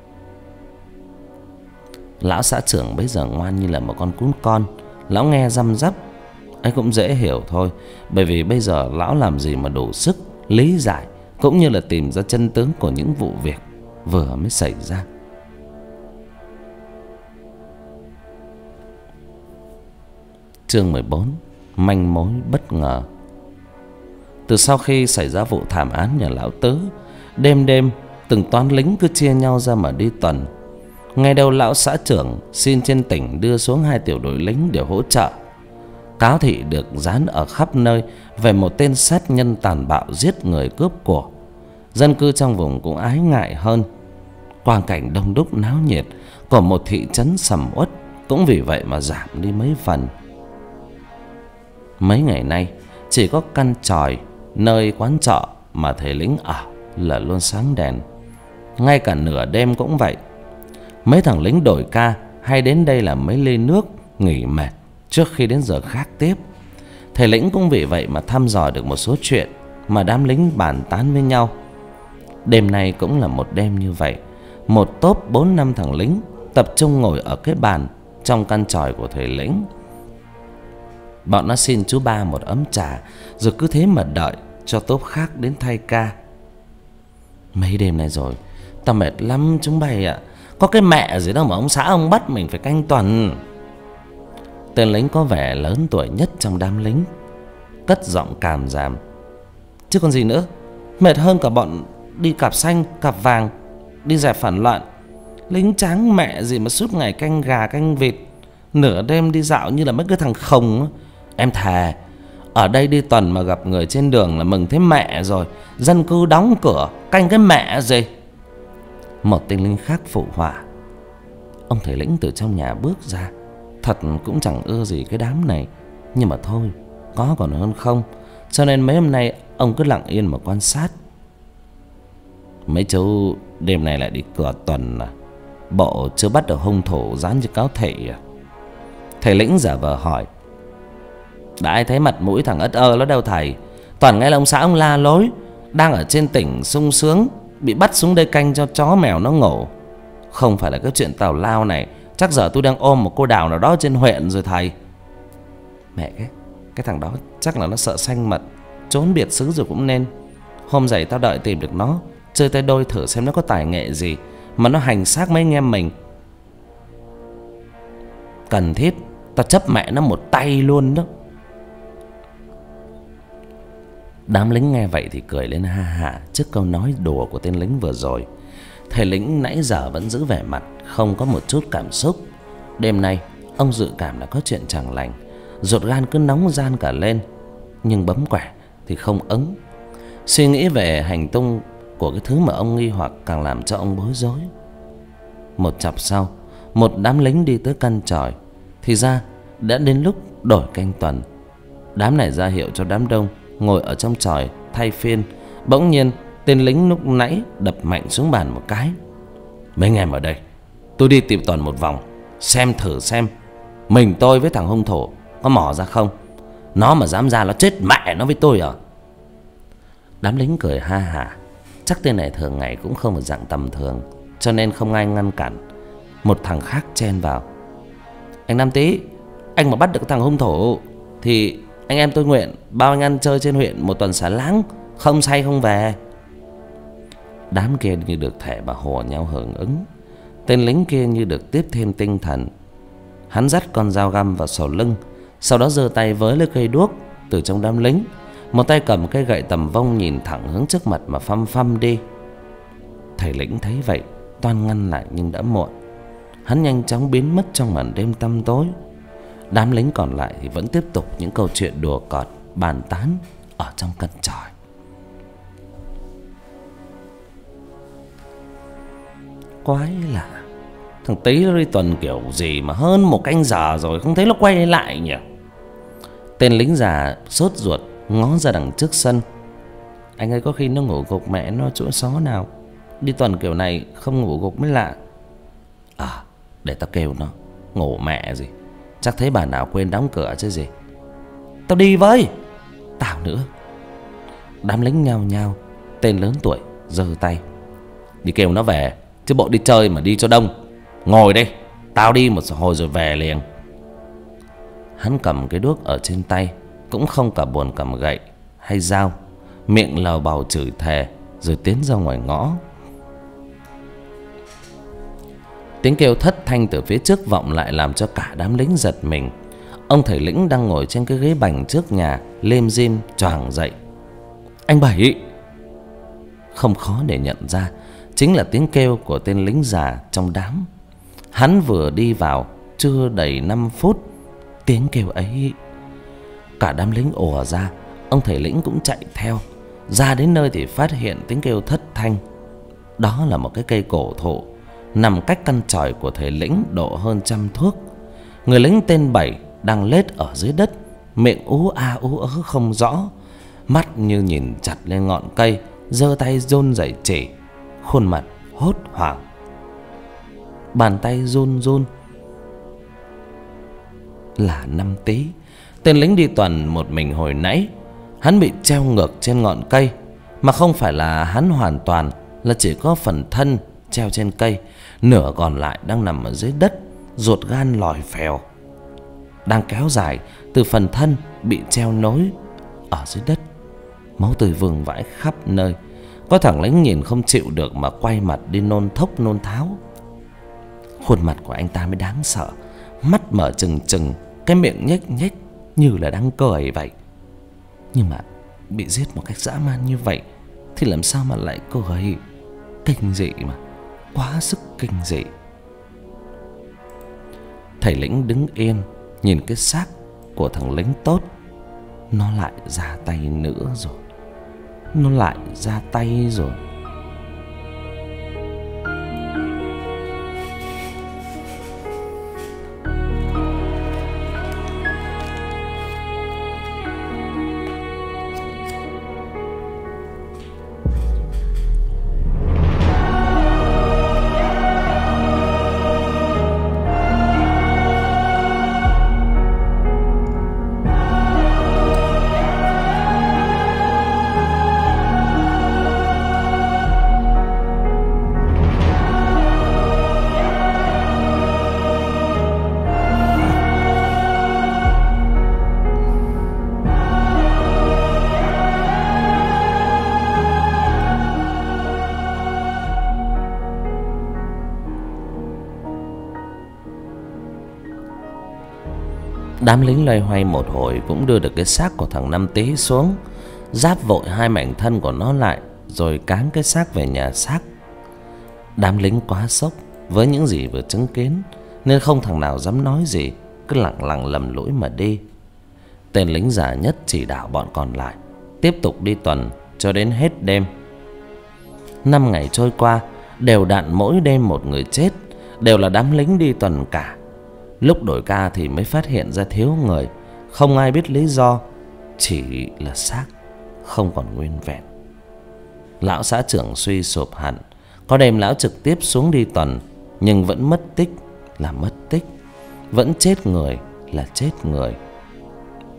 [SPEAKER 1] Lão xã trưởng bây giờ ngoan như là một con cún con. Lão nghe răm rắp ấy cũng dễ hiểu thôi, bởi vì bây giờ lão làm gì mà đủ sức lý giải cũng như là tìm ra chân tướng của những vụ việc vừa mới xảy ra. Chương 14: Manh mối bất ngờ. Từ sau khi xảy ra vụ thảm án nhà lão Tứ, đêm đêm từng toán lính cứ chia nhau ra mà đi tuần. Ngày đầu lão xã trưởng xin trên tỉnh đưa xuống 2 tiểu đội lính để hỗ trợ. Cáo thị được dán ở khắp nơi về một tên sát nhân tàn bạo giết người cướp của. Dân cư trong vùng cũng ái ngại hơn. Quang cảnh đông đúc náo nhiệt của một thị trấn sầm uất cũng vì vậy mà giảm đi mấy phần. Mấy ngày nay chỉ có căn tròi nơi quán trọ mà thầy lính ở là luôn sáng đèn. Ngay cả nửa đêm cũng vậy. Mấy thằng lính đổi ca hay đến đây làm mấy ly nước nghỉ mệt trước khi đến giờ khác tiếp. Thầy lĩnh cũng vì vậy mà thăm dò được một số chuyện mà đám lính bàn tán với nhau. Đêm nay cũng là một đêm như vậy. Một tốp 4-5 thằng lính tập trung ngồi ở cái bàn trong căn tròi của thầy lĩnh. Bọn nó xin chú ba một ấm trà, rồi cứ thế mà đợi cho tốp khác đến thay ca. Mấy đêm nay rồi tao mệt lắm chúng bay ạ. Có cái mẹ gì đâu mà ông xã ông bắt mình phải canh tuần. Tên lính có vẻ lớn tuổi nhất trong đám lính cất giọng càm ràm. Chứ còn gì nữa, mệt hơn cả bọn đi cặp xanh cặp vàng, đi dẹp phản loạn. Lính tráng mẹ gì mà suốt ngày canh gà canh vịt, nửa đêm đi dạo như là mấy cái thằng khùng. Em thề, ở đây đi tuần mà gặp người trên đường là mừng thế mẹ rồi. Dân cư đóng cửa canh cái mẹ gì. Một tên lính khác phụ họa. Ông thầy lĩnh từ trong nhà bước ra. Thật cũng chẳng ưa gì cái đám này, nhưng mà thôi, có còn hơn không. Cho nên mấy hôm nay ông cứ lặng yên mà quan sát. Mấy chú đêm này lại đi cửa tuần à? Bộ chưa bắt được hung thủ dán cho cáo thị à? Thầy lĩnh giả vờ hỏi. Đã ai thấy mặt mũi thằng ất ơ nó đâu thầy. Toàn nghe là ông xã ông la lối. Đang ở trên tỉnh sung sướng, bị bắt xuống đây canh cho chó mèo nó ngủ. Không phải là cái chuyện tào lao này. Chắc giờ tôi đang ôm một cô đào nào đó trên huyện rồi thầy. Mẹ cái thằng đó chắc là nó sợ xanh mật, trốn biệt xứ rồi cũng nên. Hôm giày tao đợi tìm được nó, chơi tay đôi thử xem nó có tài nghệ gì mà nó hành xác mấy anh em mình. Cần thiết tao chấp mẹ nó một tay luôn đó. Đám lính nghe vậy thì cười lên ha hả trước câu nói đùa của tên lính vừa rồi. Thầy lính nãy giờ vẫn giữ vẻ mặt không có một chút cảm xúc. Đêm nay ông dự cảm là có chuyện chẳng lành, ruột gan cứ nóng ran cả lên, nhưng bấm quẻ thì không ứng. Suy nghĩ về hành tung của cái thứ mà ông nghi hoặc càng làm cho ông bối rối. Một chặp sau, một đám lính đi tới căn tròi. Thì ra đã đến lúc đổi canh tuần. Đám này ra hiệu cho đám đông ngồi ở trong tròi thay phiên. Bỗng nhiên tên lính lúc nãy đập mạnh xuống bàn một cái. Mấy anh em ở đây, tôi đi tìm tuần một vòng, xem thử xem mình tôi với thằng hung thủ có mò ra không. Nó mà dám ra nó chết mẹ nó với tôi à? Đám lính cười ha hả. Chắc tên này thường ngày cũng không một dạng tầm thường, cho nên không ai ngăn cản. Một thằng khác chen vào: anh Năm Tý, anh mà bắt được thằng hung thủ thì anh em tôi nguyện bao anh ăn chơi trên huyện 1 tuần xả láng, không say không về. Đám kia như được thể mà hùa nhau hưởng ứng. Tên lính kia như được tiếp thêm tinh thần. Hắn dắt con dao găm vào sau lưng, sau đó giơ tay với lấy cây đuốc từ trong đám lính, một tay cầm cây gậy tầm vông nhìn thẳng hướng trước mặt mà phăm phăm đi. Thầy lĩnh thấy vậy toan ngăn lại nhưng đã muộn. Hắn nhanh chóng biến mất trong màn đêm tăm tối. Đám lính còn lại thì vẫn tiếp tục những câu chuyện đùa cợt bàn tán ở trong căn tròi. Quái lạ, thằng Tý nó đi tuần kiểu gì mà hơn 1 canh giờ rồi không thấy nó quay lại nhỉ? Tên lính già sốt ruột ngó ra đằng trước sân. Anh ấy có khi nó ngủ gục mẹ nó chỗ xó nào. Đi tuần kiểu này không ngủ gục mới lạ. À, để tao kêu nó. Ngủ mẹ gì, chắc thấy bà nào quên đóng cửa chứ gì. Tao đi với. Tao nữa. Đám lính nhao nhao. Tên lớn tuổi giơ tay: đi kêu nó về, chứ bộ đi chơi mà đi cho đông. Ngồi đây, tao đi một hồi rồi về liền. Hắn cầm cái đuốc ở trên tay, cũng không cả buồn cầm gậy hay dao, miệng lầu bầu chửi thề rồi tiến ra ngoài ngõ. Tiếng kêu thất thanh từ phía trước vọng lại làm cho cả đám lính giật mình. Ông thầy lĩnh đang ngồi trên cái ghế bành trước nhà lim dim choàng dậy: anh Bảy! Không khó để nhận ra chính là tiếng kêu của tên lính già trong đám. Hắn vừa đi vào chưa đầy 5 phút, tiếng kêu ấy, cả đám lính ùa ra. Ông thầy lĩnh cũng chạy theo. Ra đến nơi thì phát hiện tiếng kêu thất thanh. Đó là một cái cây cổ thụ nằm cách căn chòi của thầy lĩnh độ hơn 100 thước. Người lính tên Bảy đang lết ở dưới đất, miệng ú a ú ớ không rõ, mắt như nhìn chặt lên ngọn cây, giơ tay run rẩy chỉ, khuôn mặt hốt hoảng, bàn tay run run. Là Năm Tý, tên lính đi tuần một mình hồi nãy. Hắn bị treo ngược trên ngọn cây, mà không phải là hắn hoàn toàn, là chỉ có phần thân treo trên cây, nửa còn lại đang nằm ở dưới đất, ruột gan lòi phèo, đang kéo dài từ phần thân bị treo nối ở dưới đất. Máu tươi vương vãi khắp nơi. Có thằng lính nhìn không chịu được mà quay mặt đi nôn thốc nôn tháo. Khuôn mặt của anh ta mới đáng sợ, mắt mở trừng trừng, cái miệng nhếch nhếch như là đang cười vậy. Nhưng mà bị giết một cách dã man như vậy thì làm sao mà lại cười? Kinh dị mà, quá sức kinh dị. Thầy lĩnh đứng yên nhìn cái xác của thằng lính tốt. Nó lại ra tay nữa rồi. Nó lại ra tay rồi. Đám lính loay hoay một hồi cũng đưa được cái xác của thằng Năm Tý xuống, ráp vội 2 mảnh thân của nó lại rồi cáng cái xác về nhà xác. Đám lính quá sốc với những gì vừa chứng kiến nên không thằng nào dám nói gì, cứ lặng lặng lầm lũi mà đi. Tên lính già nhất chỉ đạo bọn còn lại tiếp tục đi tuần cho đến hết đêm. 5 ngày trôi qua, đều đặn mỗi đêm một người chết, đều là đám lính đi tuần cả. Lúc đổi ca thì mới phát hiện ra thiếu người, không ai biết lý do, chỉ là xác không còn nguyên vẹn. Lão xã trưởng suy sụp hẳn. Có đêm lão trực tiếp xuống đi tuần, nhưng vẫn mất tích là mất tích, vẫn chết người là chết người.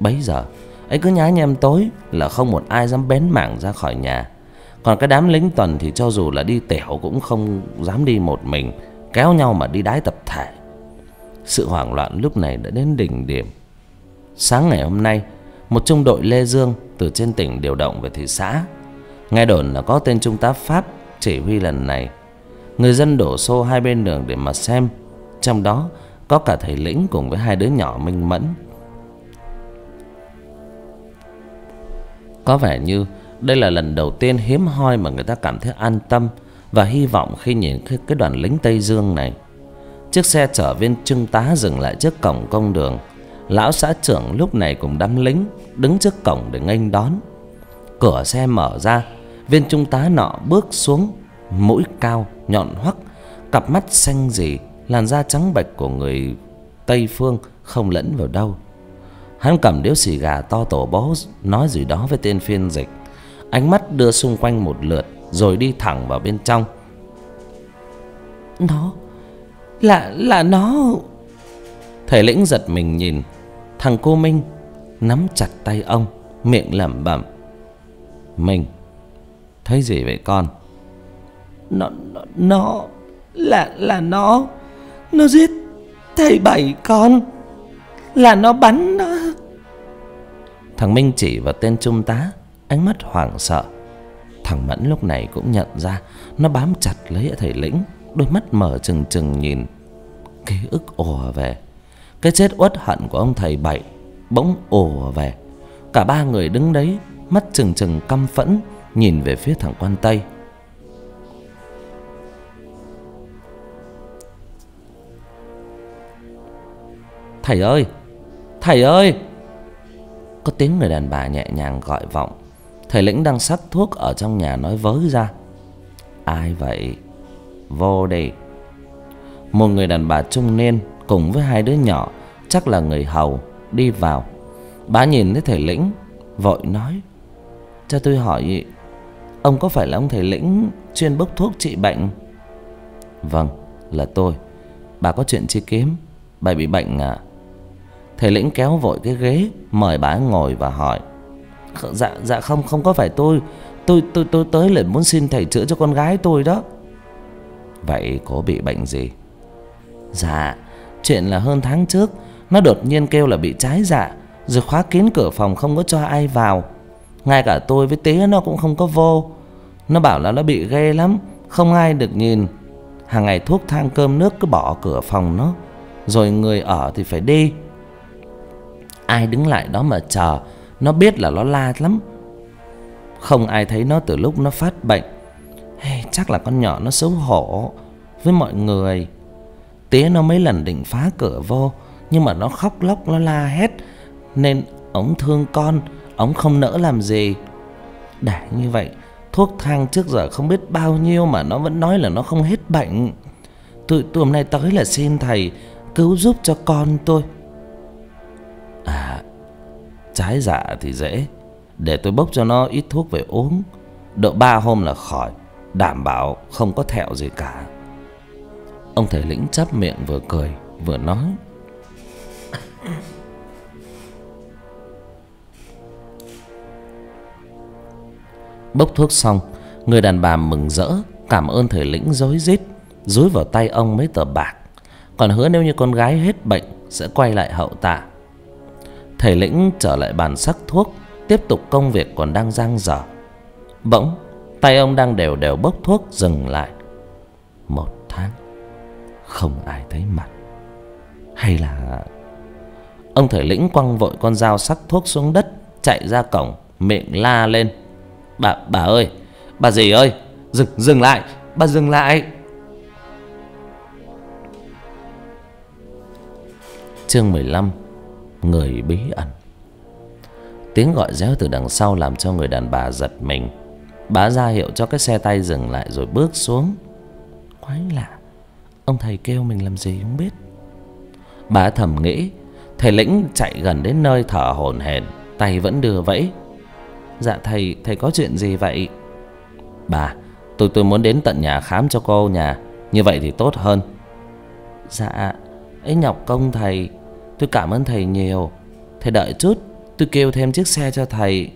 [SPEAKER 1] Bấy giờ ấy cứ nhá nhem tối là không một ai dám bén mảng ra khỏi nhà. Còn cái đám lính tuần thì cho dù là đi tẻo cũng không dám đi một mình, kéo nhau mà đi đái tập thể. Sự hoảng loạn lúc này đã đến đỉnh điểm. Sáng ngày hôm nay, một trung đội Lê Dương từ trên tỉnh điều động về thị xã. Nghe đồn là có tên trung tá Pháp chỉ huy lần này. Người dân đổ xô hai bên đường để mà xem, trong đó có cả thầy lĩnh cùng với hai đứa nhỏ minh mẫn. Có vẻ như đây là lần đầu tiên hiếm hoi mà người ta cảm thấy an tâm và hy vọng khi nhìn cái đoàn lính Tây Dương này. Chiếc xe chở viên trung tá dừng lại trước cổng công đường. Lão xã trưởng lúc này cùng đám lính đứng trước cổng để nghênh đón. Cửa xe mở ra, viên trung tá nọ bước xuống, mũi cao nhọn hoắt, cặp mắt xanh rì, làn da trắng bệch của người Tây phương không lẫn vào đâu. Hắn cầm điếu xì gà to tổ bó, nói gì đó với tên phiên dịch. Ánh mắt đưa xung quanh một lượt rồi đi thẳng vào bên trong. Nó là nó. Thầy lĩnh giật mình nhìn. Thằng cô Minh nắm chặt tay ông, miệng lẩm bẩm: Minh, thấy gì vậy con? Nó là nó giết thầy Bảy con, là nó bắn nó. Thằng Minh chỉ vào tên trung tá, ánh mắt hoảng sợ. Thằng Mẫn lúc này cũng nhận ra, nó bám chặt lấy thầy lĩnh, đôi mắt mở trừng trừng nhìn. Ký ức ùa về. Cái chết uất hận của ông thầy Bảy bỗng ùa về. Cả ba người đứng đấy, mắt trừng trừng căm phẫn nhìn về phía thằng quan Tây. Thầy ơi, thầy ơi! Có tiếng người đàn bà nhẹ nhàng gọi vọng. Thầy lĩnh đang sắc thuốc ở trong nhà nói vớ ra: Ai vậy? Vô đi. Một người đàn bà trung niên cùng với hai đứa nhỏ, chắc là người hầu, đi vào. Bà nhìn thấy thầy lĩnh vội nói: Cho tôi hỏi, ông có phải là ông thầy lĩnh chuyên bốc thuốc trị bệnh? Vâng, là tôi. Bà có chuyện chi kiếm? Bà bị bệnh à? Thầy lĩnh kéo vội cái ghế mời bà ngồi và hỏi: Dạ không có phải tôi tới là muốn xin thầy chữa cho con gái tôi đó. Vậy cô bị bệnh gì? Dạ, chuyện là hơn tháng trước nó đột nhiên kêu là bị trái dạ, rồi khóa kín cửa phòng không có cho ai vào. Ngay cả tôi với tía nó cũng không có vô. Nó bảo là nó bị ghê lắm, không ai được nhìn. Hàng ngày thuốc thang cơm nước cứ bỏ cửa phòng nó, rồi người ở thì phải đi. Ai đứng lại đó mà chờ, nó biết là nó la lắm. Không ai thấy nó từ lúc nó phát bệnh. Chắc là con nhỏ nó xấu hổ với mọi người. Tía nó mấy lần định phá cửa vô, nhưng mà nó khóc lóc, nó la hét, nên ổng thương con, ổng không nỡ làm gì. Để như vậy, thuốc thang trước giờ không biết bao nhiêu mà nó vẫn nói là nó không hết bệnh. Tôi hôm nay tới là xin thầy cứu giúp cho con tôi. À, trái dạ thì dễ. Để tôi bốc cho nó ít thuốc về uống, độ 3 hôm là khỏi, đảm bảo không có thẹo gì cả. Ông thầy lĩnh chắp miệng vừa cười vừa nói. Bốc thuốc xong, người đàn bà mừng rỡ cảm ơn thầy lĩnh rối rít, dúi vào tay ông mấy tờ bạc, còn hứa nếu như con gái hết bệnh sẽ quay lại hậu tạ. Thầy lĩnh trở lại bàn sắc thuốc, tiếp tục công việc còn đang dang dở. Bỗng tay ông đang đều đều bốc thuốc dừng lại. 1 tháng không ai thấy mặt, hay là... Ông thầy lĩnh quăng vội con dao sắc thuốc xuống đất, chạy ra cổng, miệng la lên: Bà ơi, bà dì ơi, dừng lại, bà dừng lại. Chương 15: Người bí ẩn. Tiếng gọi réo từ đằng sau làm cho người đàn bà giật mình. Bà ra hiệu cho cái xe tay dừng lại rồi bước xuống. Quái lạ, ông thầy kêu mình làm gì không biết. Bà thầm nghĩ. Thầy lĩnh chạy gần đến nơi thở hổn hển, tay vẫn đưa vẫy. Dạ thầy có chuyện gì vậy? Bà, tôi muốn đến tận nhà khám cho cô nhà, như vậy thì tốt hơn. Dạ, ấy nhọc công thầy, tôi cảm ơn thầy nhiều. Thầy đợi chút, Tôi kêu thêm chiếc xe cho thầy.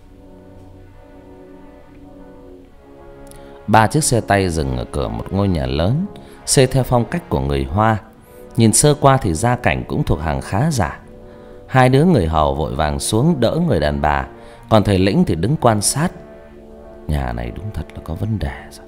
[SPEAKER 1] 3 chiếc xe tay dừng ở cửa một ngôi nhà lớn, xây theo phong cách của người Hoa. Nhìn sơ qua thì gia cảnh cũng thuộc hàng khá giả. 2 đứa người hầu vội vàng xuống đỡ người đàn bà, còn thầy Lĩnh thì đứng quan sát. Nhà này đúng thật là có vấn đề rồi.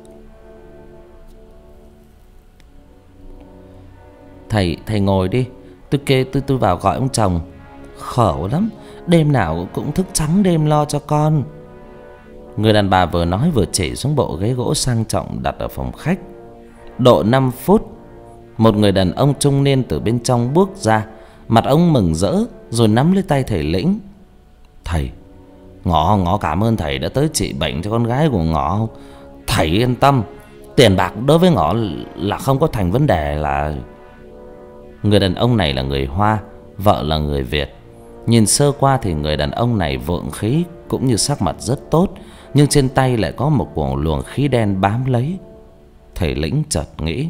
[SPEAKER 1] Thầy ngồi đi. Tôi vào gọi ông chồng. Khổ lắm, đêm nào cũng thức trắng đêm lo cho con. Người đàn bà vừa nói vừa chỉ xuống bộ ghế gỗ sang trọng đặt ở phòng khách. Độ 5 phút, một người đàn ông trung niên từ bên trong bước ra. Mặt ông mừng rỡ rồi nắm lấy tay thầy Lĩnh. Thầy, Ngọ cảm ơn thầy đã tới trị bệnh cho con gái của Ngọ. Thầy yên tâm, tiền bạc đối với Ngọ là không có thành vấn đề là... Người đàn ông này là người Hoa, vợ là người Việt. Nhìn sơ qua thì người đàn ông này vượng khí cũng như sắc mặt rất tốt, nhưng trên tay lại có một luồng khí đen bám lấy. Thầy Lĩnh chợt nghĩ,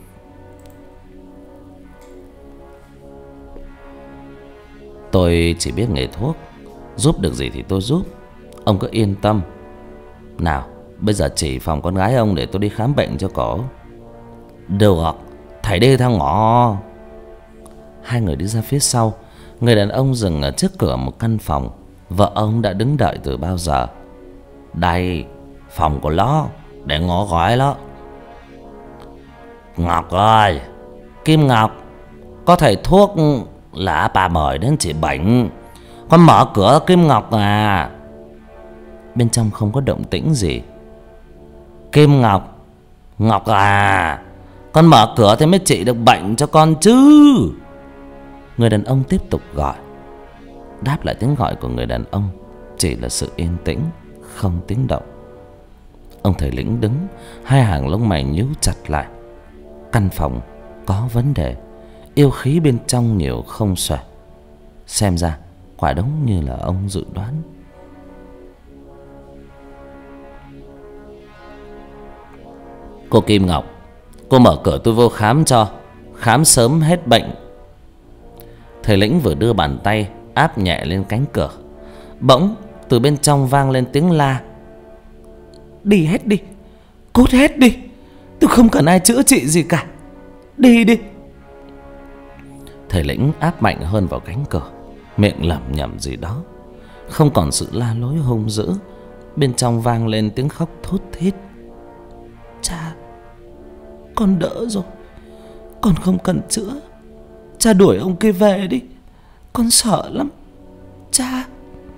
[SPEAKER 1] tôi chỉ biết nghề thuốc, giúp được gì thì tôi giúp, ông cứ yên tâm. Nào, bây giờ chỉ phòng con gái ông để tôi đi khám bệnh cho cổ. Được, thầy đi theo Ngọ. Hai người đi ra phía sau. Người đàn ông dừng ở trước cửa một căn phòng. Vợ ông đã đứng đợi từ bao giờ. Đây, phòng của nó, để Ngọ gọi nó. Ngọc ơi, Kim Ngọc, có thầy thuốc là bà mời đến trị bệnh. Con mở cửa Kim Ngọc à. Bên trong không có động tĩnh gì. Kim Ngọc, Ngọc à, con mở cửa thì mới trị được bệnh cho con chứ. Người đàn ông tiếp tục gọi. Đáp lại tiếng gọi của người đàn ông chỉ là sự yên tĩnh, không tiếng động. Ông thầy Lĩnh đứng, hai hàng lông mày nhíu chặt lại. Căn phòng có vấn đề, yêu khí bên trong nhiều không xuể. Xem ra quả đúng như là ông dự đoán. Cô Kim Ngọc, cô mở cửa tôi vô khám cho, khám sớm hết bệnh. Thầy Lĩnh vừa đưa bàn tay áp nhẹ lên cánh cửa, bỗng từ bên trong vang lên tiếng la. Đi hết đi, cút hết đi, tôi không cần ai chữa trị gì cả. Đi đi. Thầy Lĩnh áp mạnh hơn vào cánh cửa, miệng lẩm nhẩm gì đó. Không còn sự la lối hung dữ. Bên trong vang lên tiếng khóc thút thít. Cha, con đỡ rồi, con không cần chữa. Cha đuổi ông kia về đi, con sợ lắm. Cha.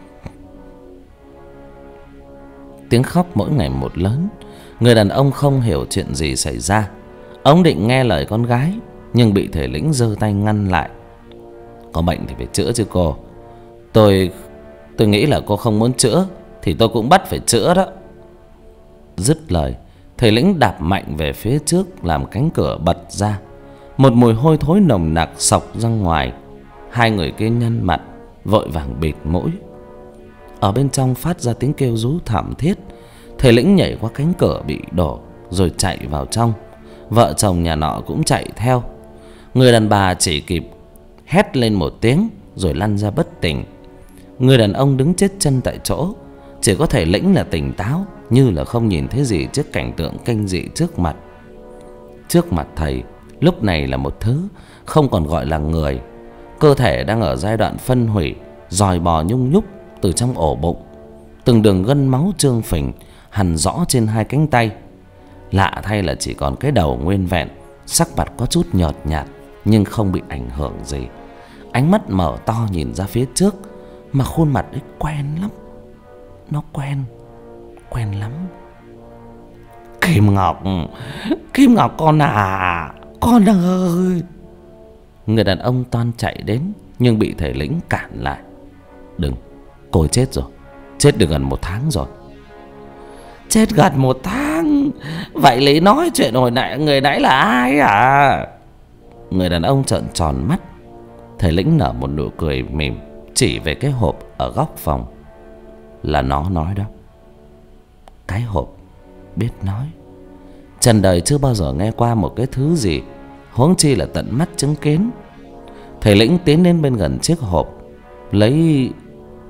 [SPEAKER 1] Tiếng khóc mỗi ngày một lớn. Người đàn ông không hiểu chuyện gì xảy ra. Ông định nghe lời con gái, nhưng bị thầy Lĩnh giơ tay ngăn lại. Có bệnh thì phải chữa chứ cô. Tôi nghĩ là cô không muốn chữa thì tôi cũng bắt phải chữa đó. Dứt lời, thầy Lĩnh đạp mạnh về phía trước, làm cánh cửa bật ra. Một mùi hôi thối nồng nặc xộc ra ngoài. Hai người kia nhăn mặt, vội vàng bịt mũi. Ở bên trong phát ra tiếng kêu rú thảm thiết. Thầy Lĩnh nhảy qua cánh cửa bị đổ rồi chạy vào trong. Vợ chồng nhà nọ cũng chạy theo. Người đàn bà chỉ kịp hét lên một tiếng rồi lăn ra bất tỉnh. Người đàn ông đứng chết chân tại chỗ. Chỉ có thầy Lĩnh là tỉnh táo, như là không nhìn thấy gì trước cảnh tượng kinh dị trước mặt. Trước mặt thầy lúc này là một thứ không còn gọi là người. Cơ thể đang ở giai đoạn phân hủy, giòi bò nhung nhúc từ trong ổ bụng. Từng đường gân máu trương phình hằn rõ trên hai cánh tay. Lạ thay là chỉ còn cái đầu nguyên vẹn, sắc mặt có chút nhợt nhạt nhưng không bị ảnh hưởng gì. Ánh mắt mở to nhìn ra phía trước, mà khuôn mặt ấy quen lắm. Nó quen lắm. Kim Ngọc, Kim Ngọc con à, con ơi. Người đàn ông toan chạy đến nhưng bị thầy Lĩnh cản lại. Đừng, cô ấy chết rồi, chết được gần 1 tháng rồi. Chết gần 1 tháng? Vậy Lý nói chuyện hồi nãy người nãy là ai à? Người đàn ông trợn tròn mắt. Thầy Lĩnh nở một nụ cười mỉm, chỉ về cái hộp ở góc phòng. Là nó nói đó. Cái hộp biết nói. Trần đời chưa bao giờ nghe qua một cái thứ gì, huống chi là tận mắt chứng kiến. Thầy Lĩnh tiến đến bên gần chiếc hộp, lấy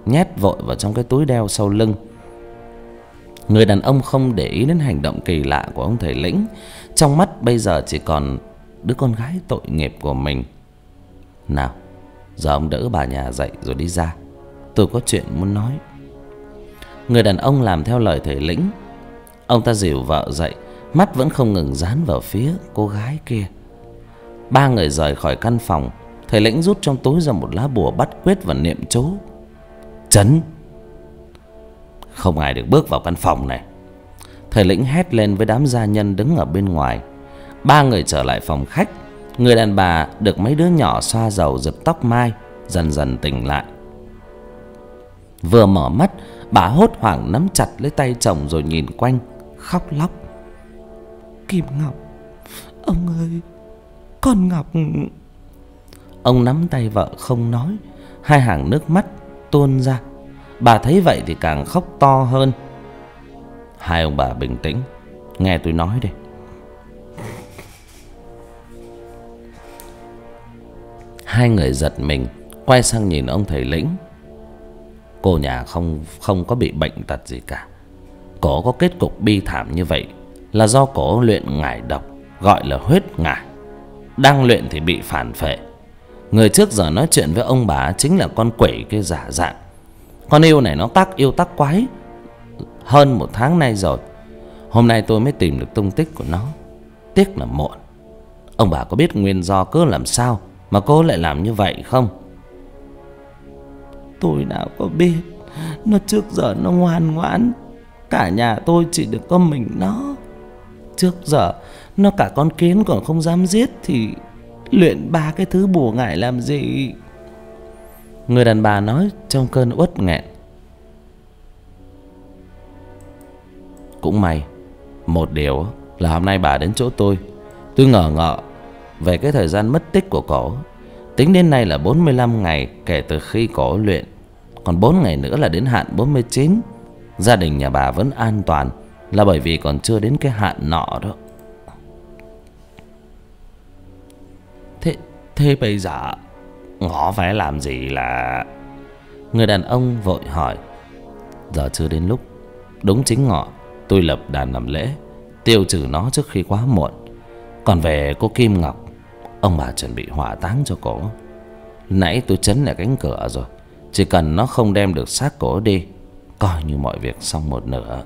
[SPEAKER 1] nhét vội vào trong cái túi đeo sau lưng. Người đàn ông không để ý đến hành động kỳ lạ của ông thầy lĩnh. Trong mắt bây giờ chỉ còn đứa con gái tội nghiệp của mình. Nào, giờ ông đỡ bà nhà dậy rồi đi ra, tôi có chuyện muốn nói. Người đàn ông làm theo lời thầy lĩnh. Ông ta dìu vợ dậy, mắt vẫn không ngừng dán vào phía cô gái kia. Ba người rời khỏi căn phòng. Thầy lĩnh rút trong túi ra một lá bùa bắt quyết và niệm chú. Chấn. Không ai được bước vào căn phòng này. Thầy lĩnh hét lên với đám gia nhân đứng ở bên ngoài. Ba người trở lại phòng khách. Người đàn bà được mấy đứa nhỏ xoa dầu giật tóc mai dần dần tỉnh lại. Vừa mở mắt, bà hốt hoảng nắm chặt lấy tay chồng rồi nhìn quanh, khóc lóc. Kim Ngọc, ông ơi, con Ngọc. Ông nắm tay vợ không nói, hai hàng nước mắt tuôn ra. Bà thấy vậy thì càng khóc to hơn. Hai ông bà bình tĩnh, nghe tôi nói đi. Hai người giật mình, quay sang nhìn ông thầy lĩnh. Cô nhà không có bị bệnh tật gì cả. Cổ có kết cục bi thảm như vậy là do cổ luyện ngải độc, gọi là huyết ngải. Đang luyện thì bị phản phệ. Người trước giờ nói chuyện với ông bà chính là con quỷ kia giả dạng. Con yêu này nó yêu tác quái hơn 1 tháng nay rồi. Hôm nay tôi mới tìm được tung tích của nó. Tiếc là muộn. Ông bà có biết nguyên do cớ làm sao mà cô lại làm như vậy không? Tôi nào có biết. Nó trước giờ nó ngoan ngoãn. Cả nhà tôi chỉ được có mình nó. Trước giờ nó cả con kiến còn không dám giết thì luyện 3 cái thứ bùa ngải làm gì? Người đàn bà nói trong cơn uất nghẹn. Cũng may một điều là hôm nay bà đến chỗ tôi ngờ ngợ về cái thời gian mất tích của cổ. Tính đến nay là 45 ngày kể từ khi cổ luyện. Còn 4 ngày nữa là đến hạn 49. Gia đình nhà bà vẫn an toàn là bởi vì còn chưa đến cái hạn nọ đó. Thế bây giờ ngõ phải làm gì là... Người đàn ông vội hỏi. Giờ chưa đến lúc. Đúng chính ngọ tôi lập đàn làm lễ tiêu trừ nó trước khi quá muộn. Còn về cô Kim Ngọc, ông bà chuẩn bị hỏa táng cho cổ. Nãy tôi chấn lại cánh cửa rồi. Chỉ cần nó không đem được xác cổ đi, coi như mọi việc xong một nửa.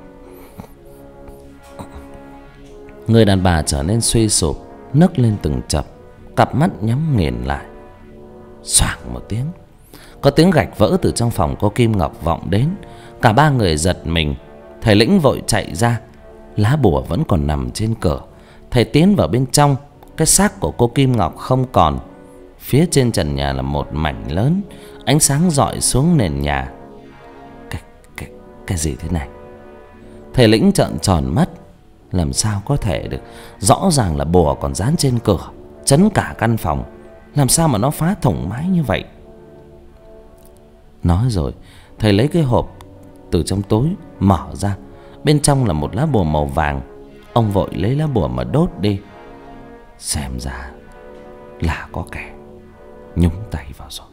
[SPEAKER 1] Người đàn bà trở nên suy sụp, nấc lên từng chập, cặp mắt nhắm nghiền lại. Xoảng một tiếng, có tiếng gạch vỡ từ trong phòng cô Kim Ngọc vọng đến. Cả ba người giật mình. Thầy lĩnh vội chạy ra. Lá bùa vẫn còn nằm trên cửa. Thầy tiến vào bên trong. Cái xác của cô Kim Ngọc không còn. Phía trên trần nhà là một mảnh lớn. Ánh sáng rọi xuống nền nhà. Cái gì thế này? Thầy lĩnh trợn tròn mắt. Làm sao có thể được? Rõ ràng là bùa còn dán trên cửa, chấn cả căn phòng. Làm sao mà nó phá thủng mái như vậy? Nói rồi, thầy lấy cái hộp từ trong túi mở ra. Bên trong là một lá bùa màu vàng. Ông vội lấy lá bùa mà đốt đi. Xem ra là có kẻ nhúng tay vào rồi.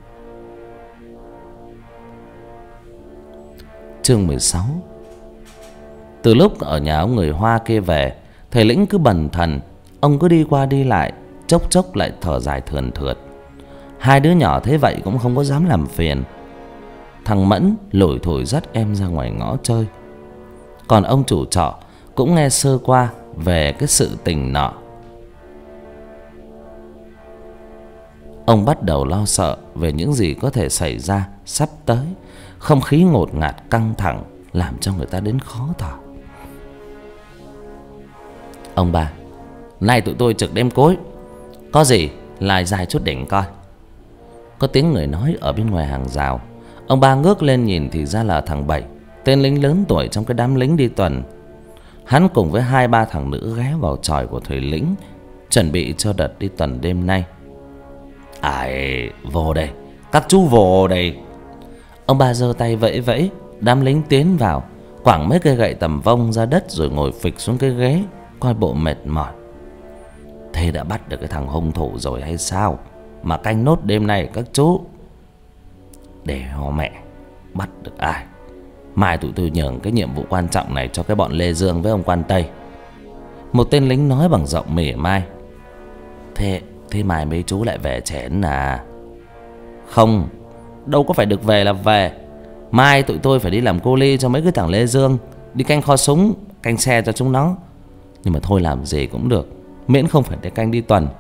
[SPEAKER 1] Chương 16. Từ lúc ở nhà ông người Hoa kia về, thầy lĩnh cứ bần thần. Ông cứ đi qua đi lại, chốc chốc lại thở dài thườn thượt. Hai đứa nhỏ thế vậy cũng không có dám làm phiền. Thằng Mẫn lủi thủi dắt em ra ngoài ngõ chơi. Còn ông chủ trọ cũng nghe sơ qua về cái sự tình nọ. Ông bắt đầu lo sợ về những gì có thể xảy ra sắp tới. Không khí ngột ngạt căng thẳng làm cho người ta đến khó thở. Ông bà, nay tụi tôi trực đêm cối, có gì lại dài chút đỉnh coi. Có tiếng người nói ở bên ngoài hàng rào. Ông ba ngước lên nhìn thì ra là thằng Bảy, tên lính lớn tuổi trong cái đám lính đi tuần. Hắn cùng với 2-3 thằng nữ ghé vào chòi của thầy lĩnh, chuẩn bị cho đợt đi tuần đêm nay. Ai vô đây, các chú vô đây. Ông ba giơ tay vẫy vẫy. Đám lính tiến vào, quẳng mấy cây gậy tầm vông ra đất rồi ngồi phịch xuống cái ghế, coi bộ mệt mỏi. Thế đã bắt được cái thằng hung thủ rồi hay sao mà canh nốt đêm nay các chú? Để họ mẹ bắt được ai. Mai tụi tôi nhường cái nhiệm vụ quan trọng này cho cái bọn Lê Dương với ông quan Tây. Một tên lính nói bằng giọng mỉa mai. Thế mai mấy chú lại về chén à? Không, đâu có phải được về là về. Mai tụi tôi phải đi làm cô ly cho mấy cái thằng Lê Dương, đi canh kho súng, canh xe cho chúng nó. Nhưng mà thôi làm gì cũng được, miễn không phải để canh đi tuần.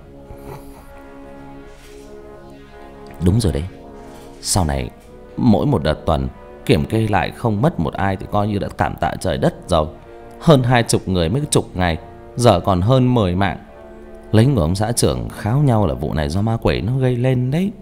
[SPEAKER 1] Đúng rồi đấy. Sau này mỗi một đợt tuần kiểm kê lại không mất một ai thì coi như đã cảm tạ trời đất rồi. Hơn 20 người mấy chục ngày, giờ còn hơn 10 mạng. Lính của ông xã trưởng kháo nhau là vụ này do ma quỷ nó gây lên đấy.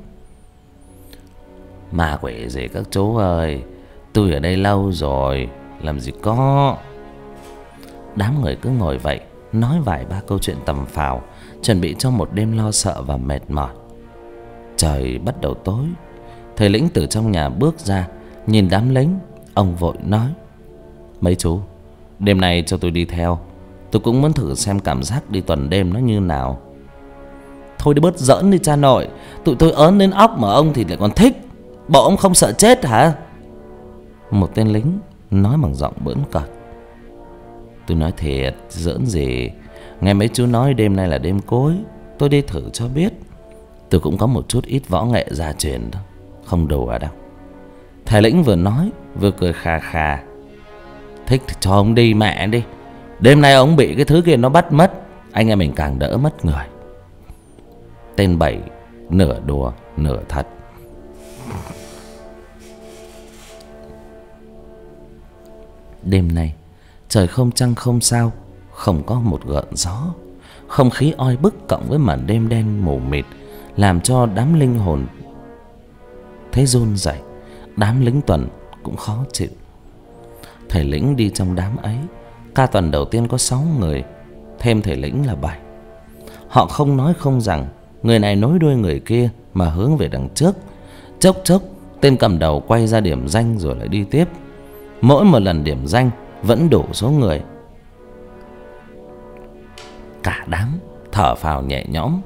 [SPEAKER 1] Ma quỷ gì các chú ơi, tôi ở đây lâu rồi, làm gì có. Đám người cứ ngồi vậy, nói vài ba câu chuyện tầm phào, chuẩn bị cho một đêm lo sợ và mệt mỏi. Trời bắt đầu tối. Thầy lĩnh từ trong nhà bước ra, nhìn đám lính, ông vội nói: mấy chú, đêm nay cho tôi đi theo. Tôi cũng muốn thử xem cảm giác đi tuần đêm nó như nào. Thôi đi bớt giỡn đi cha nội, tụi tôi ớn đến óc mà ông thì lại còn thích. Bộ ông không sợ chết hả? Một tên lính nói bằng giọng bỡn cợt. Tôi nói thiệt, giỡn gì. Nghe mấy chú nói đêm nay là đêm cối, tôi đi thử cho biết. Tôi cũng có một chút ít võ nghệ gia truyền đó, không đùa đâu. Thầy lĩnh vừa nói vừa cười khà khà. Thích thì cho ông đi mẹ đi. Đêm nay ông bị cái thứ kia nó bắt mất, anh em mình càng đỡ mất người. Tên Bảy nửa đùa nửa thật. Đêm nay trời không trăng không sao, không có một gợn gió. Không khí oi bức cộng với màn đêm đen mù mịt làm cho đám linh hồn thấy run rẩy. Đám lính tuần cũng khó chịu. Thầy lĩnh đi trong đám ấy. Ca tuần đầu tiên có 6 người, thêm thầy lĩnh là 7. Họ không nói không rằng, người này nối đuôi người kia mà hướng về đằng trước. Chốc chốc tên cầm đầu quay ra điểm danh rồi lại đi tiếp. Mỗi một lần điểm danh vẫn đủ số người. Cả đám thở phào nhẹ nhõm,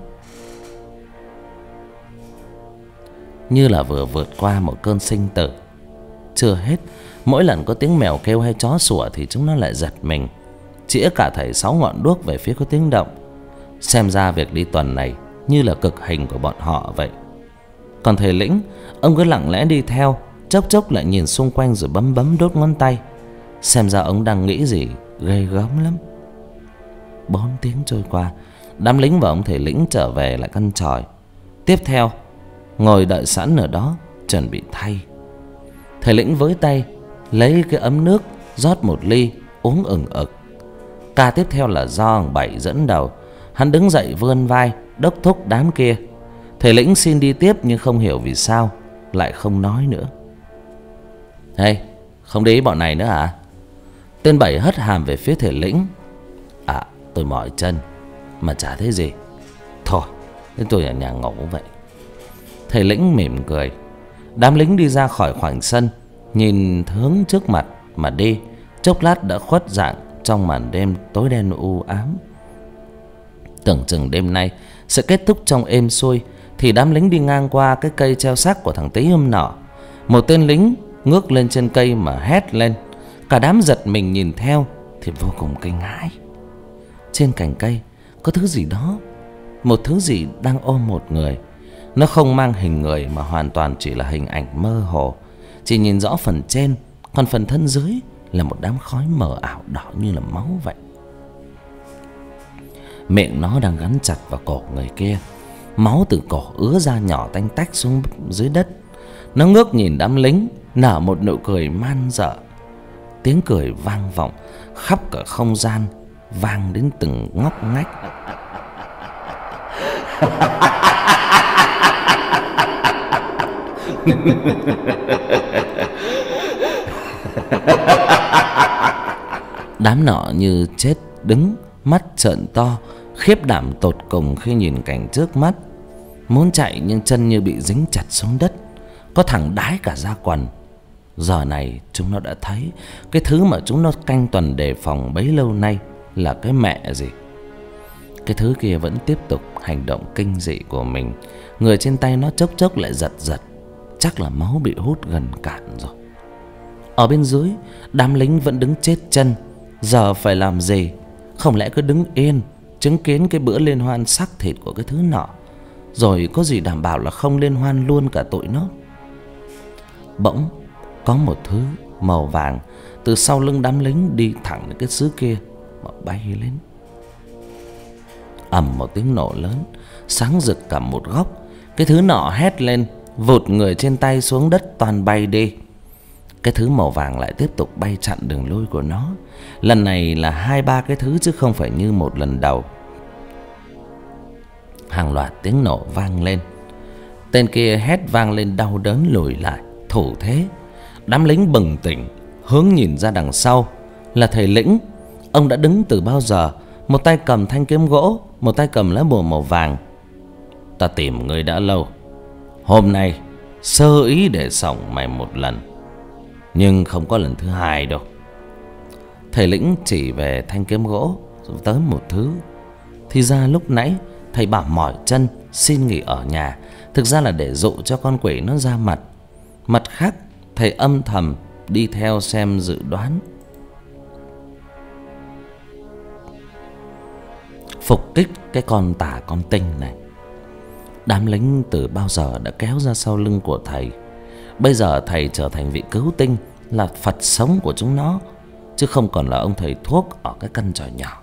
[SPEAKER 1] như là vừa vượt qua một cơn sinh tử. Chưa hết, mỗi lần có tiếng mèo kêu hay chó sủa thì chúng nó lại giật mình, chĩa cả thảy 6 ngọn đuốc về phía có tiếng động. Xem ra việc đi tuần này như là cực hình của bọn họ vậy. Còn thầy lĩnh, ông cứ lặng lẽ đi theo, chốc chốc lại nhìn xung quanh rồi bấm bấm đốt ngón tay. Xem ra ông đang nghĩ gì ghê gớm lắm. 4 tiếng trôi qua, đám lính và ông thầy lĩnh trở về lại căn tròi. Tiếp theo, ngồi đợi sẵn ở đó chuẩn bị thay. Thầy lĩnh với tay lấy cái ấm nước rót một ly uống ừng ực. Ca tiếp theo là do ông Bảy dẫn đầu. Hắn đứng dậy vươn vai đốc thúc đám kia. Thầy lĩnh xin đi tiếp nhưng không hiểu vì sao lại không nói nữa. Hey, không để ý bọn này nữa hả? Tên Bảy hất hàm về phía thầy lĩnh. À, tôi mỏi chân mà chả thấy gì. Thôi, thế tôi ở nhà ngủ vậy. Thầy lĩnh mỉm cười. Đám lính đi ra khỏi khoảnh sân, nhìn hướng trước mặt mà đi. Chốc lát đã khuất dạng trong màn đêm tối đen u ám. Tưởng chừng đêm nay sẽ kết thúc trong êm xuôi, thì đám lính đi ngang qua cái cây treo xác của thằng Tí Hum nọ. Một tên lính ngước lên trên cây mà hét lên. Cả đám giật mình nhìn theo thì vô cùng kinh hãi. Trên cành cây có thứ gì đó, một thứ gì đang ôm một người. Nó không mang hình người mà hoàn toàn chỉ là hình ảnh mơ hồ. Chỉ nhìn rõ phần trên, còn phần thân dưới là một đám khói mờ ảo đỏ như là máu vậy. Miệng nó đang gắn chặt vào cổ người kia. Máu từ cổ ứa ra nhỏ tanh tách xuống dưới đất. Nó ngước nhìn đám lính, nở một nụ cười man dợ. Tiếng cười vang vọng khắp cả không gian, vang đến từng ngóc ngách. Đám nọ như chết đứng, mắt trợn to, khiếp đảm tột cùng khi nhìn cảnh trước mắt. Muốn chạy nhưng chân như bị dính chặt xuống đất. Có thằng đái cả da quần. Giờ này chúng nó đã thấy cái thứ mà chúng nó canh tuần đề phòng bấy lâu nay là cái mẹ gì. Cái thứ kia vẫn tiếp tục hành động kinh dị của mình. Người trên tay nó chốc chốc lại giật giật. chắc là máu bị hút gần cạn rồi. Ở bên dưới, đám lính vẫn đứng chết chân. Giờ phải làm gì? Không lẽ cứ đứng yên chứng kiến cái bữa liên hoan xác thịt của cái thứ nọ, rồi có gì đảm bảo là không liên hoan luôn cả tụi nó? Bỗng có một thứ màu vàng từ sau lưng đám lính đi thẳng đến cái xứ kia mà bay lên. Ầm một tiếng nổ lớn, sáng rực cả một góc. Cái thứ nọ hét lên, vụt người trên tay xuống đất toàn bay đi. Cái thứ màu vàng lại tiếp tục bay chặn đường lui của nó. Lần này là 2-3 cái thứ chứ không phải như một lần đầu. Hàng loạt tiếng nổ vang lên. Tên kia hét vang lên đau đớn lùi lại, thủ thế. Đám lính bừng tỉnh, hướng nhìn ra đằng sau là thầy lĩnh. Ông đã đứng từ bao giờ, một tay cầm thanh kiếm gỗ, một tay cầm lá bùa màu vàng. Ta tìm người đã lâu, hôm nay sơ ý để xổng mày một lần, nhưng không có lần thứ hai đâu. Thầy lĩnh chỉ về thanh kiếm gỗ rồi tới một thứ. Thì ra lúc nãy thầy bảo mỏi chân xin nghỉ ở nhà, thực ra là để dụ cho con quỷ nó ra mặt. Mặt khác, thầy âm thầm đi theo xem dự đoán. Phục kích cái con tả con tinh này. Đám lính từ bao giờ đã kéo ra sau lưng của thầy. Bây giờ thầy trở thành vị cứu tinh, là Phật sống của chúng nó, chứ không còn là ông thầy thuốc ở cái căn tròi nhỏ.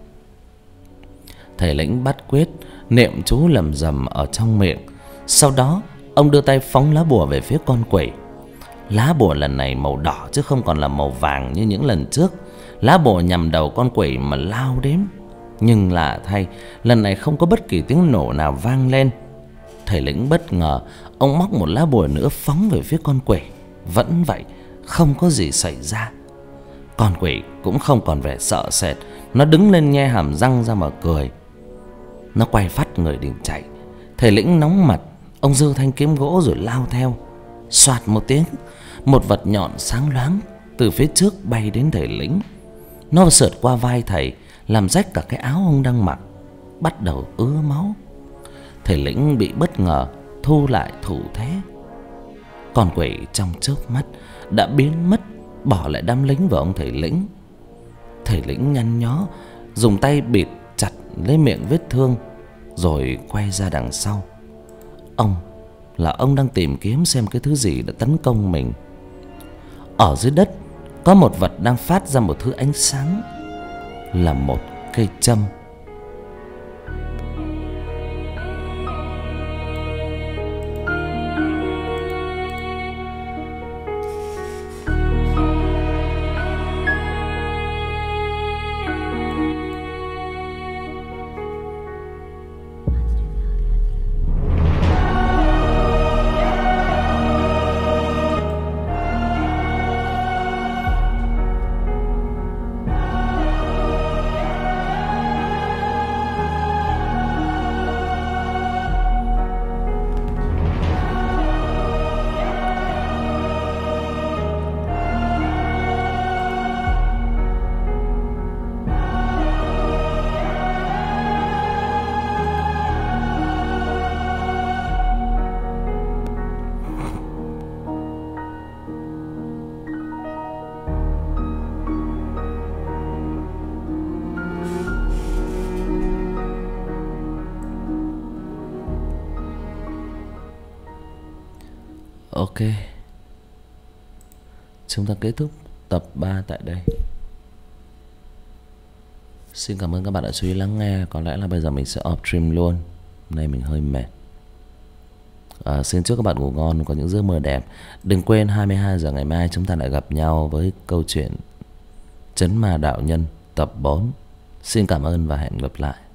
[SPEAKER 1] Thầy lĩnh bắt quyết niệm chú lầm rầm ở trong miệng. Sau đó ông đưa tay phóng lá bùa về phía con quỷ. Lá bùa lần này màu đỏ chứ không còn là màu vàng như những lần trước. Lá bùa nhằm đầu con quỷ mà lao đến. Nhưng lạ thay, lần này không có bất kỳ tiếng nổ nào vang lên. Thầy lĩnh bất ngờ, ông móc một lá bùa nữa phóng về phía con quỷ. Vẫn vậy, không có gì xảy ra. Con quỷ cũng không còn vẻ sợ sệt. Nó đứng lên nhe hàm răng ra mà cười. Nó quay phát người định chạy. Thầy lĩnh nóng mặt, ông giơ thanh kiếm gỗ rồi lao theo. Soạt một tiếng, một vật nhọn sáng loáng từ phía trước bay đến thầy lĩnh. Nó sượt qua vai thầy, làm rách cả cái áo ông đang mặc, bắt đầu ứa máu. Thầy lĩnh bị bất ngờ, thu lại thủ thế. Con quỷ trong chớp mắt đã biến mất, bỏ lại đám lính và ông thầy lĩnh. Thầy lĩnh nhăn nhó, dùng tay bịt chặt lấy miệng vết thương, rồi quay ra đằng sau. Ông đang tìm kiếm xem cái thứ gì đã tấn công mình. Ở dưới đất có một vật đang phát ra một thứ ánh sáng, là một cây châm. Ok, chúng ta kết thúc tập 3 tại đây. Xin cảm ơn các bạn đã chú ý lắng nghe. Có lẽ là bây giờ mình sẽ off stream luôn, nay mình hơi mệt. Xin chúc các bạn ngủ ngon, có những giấc mơ đẹp. Đừng quên 22 giờ ngày mai chúng ta lại gặp nhau với câu chuyện Trấn Ma Đạo Nhân tập 4. Xin cảm ơn và hẹn gặp lại.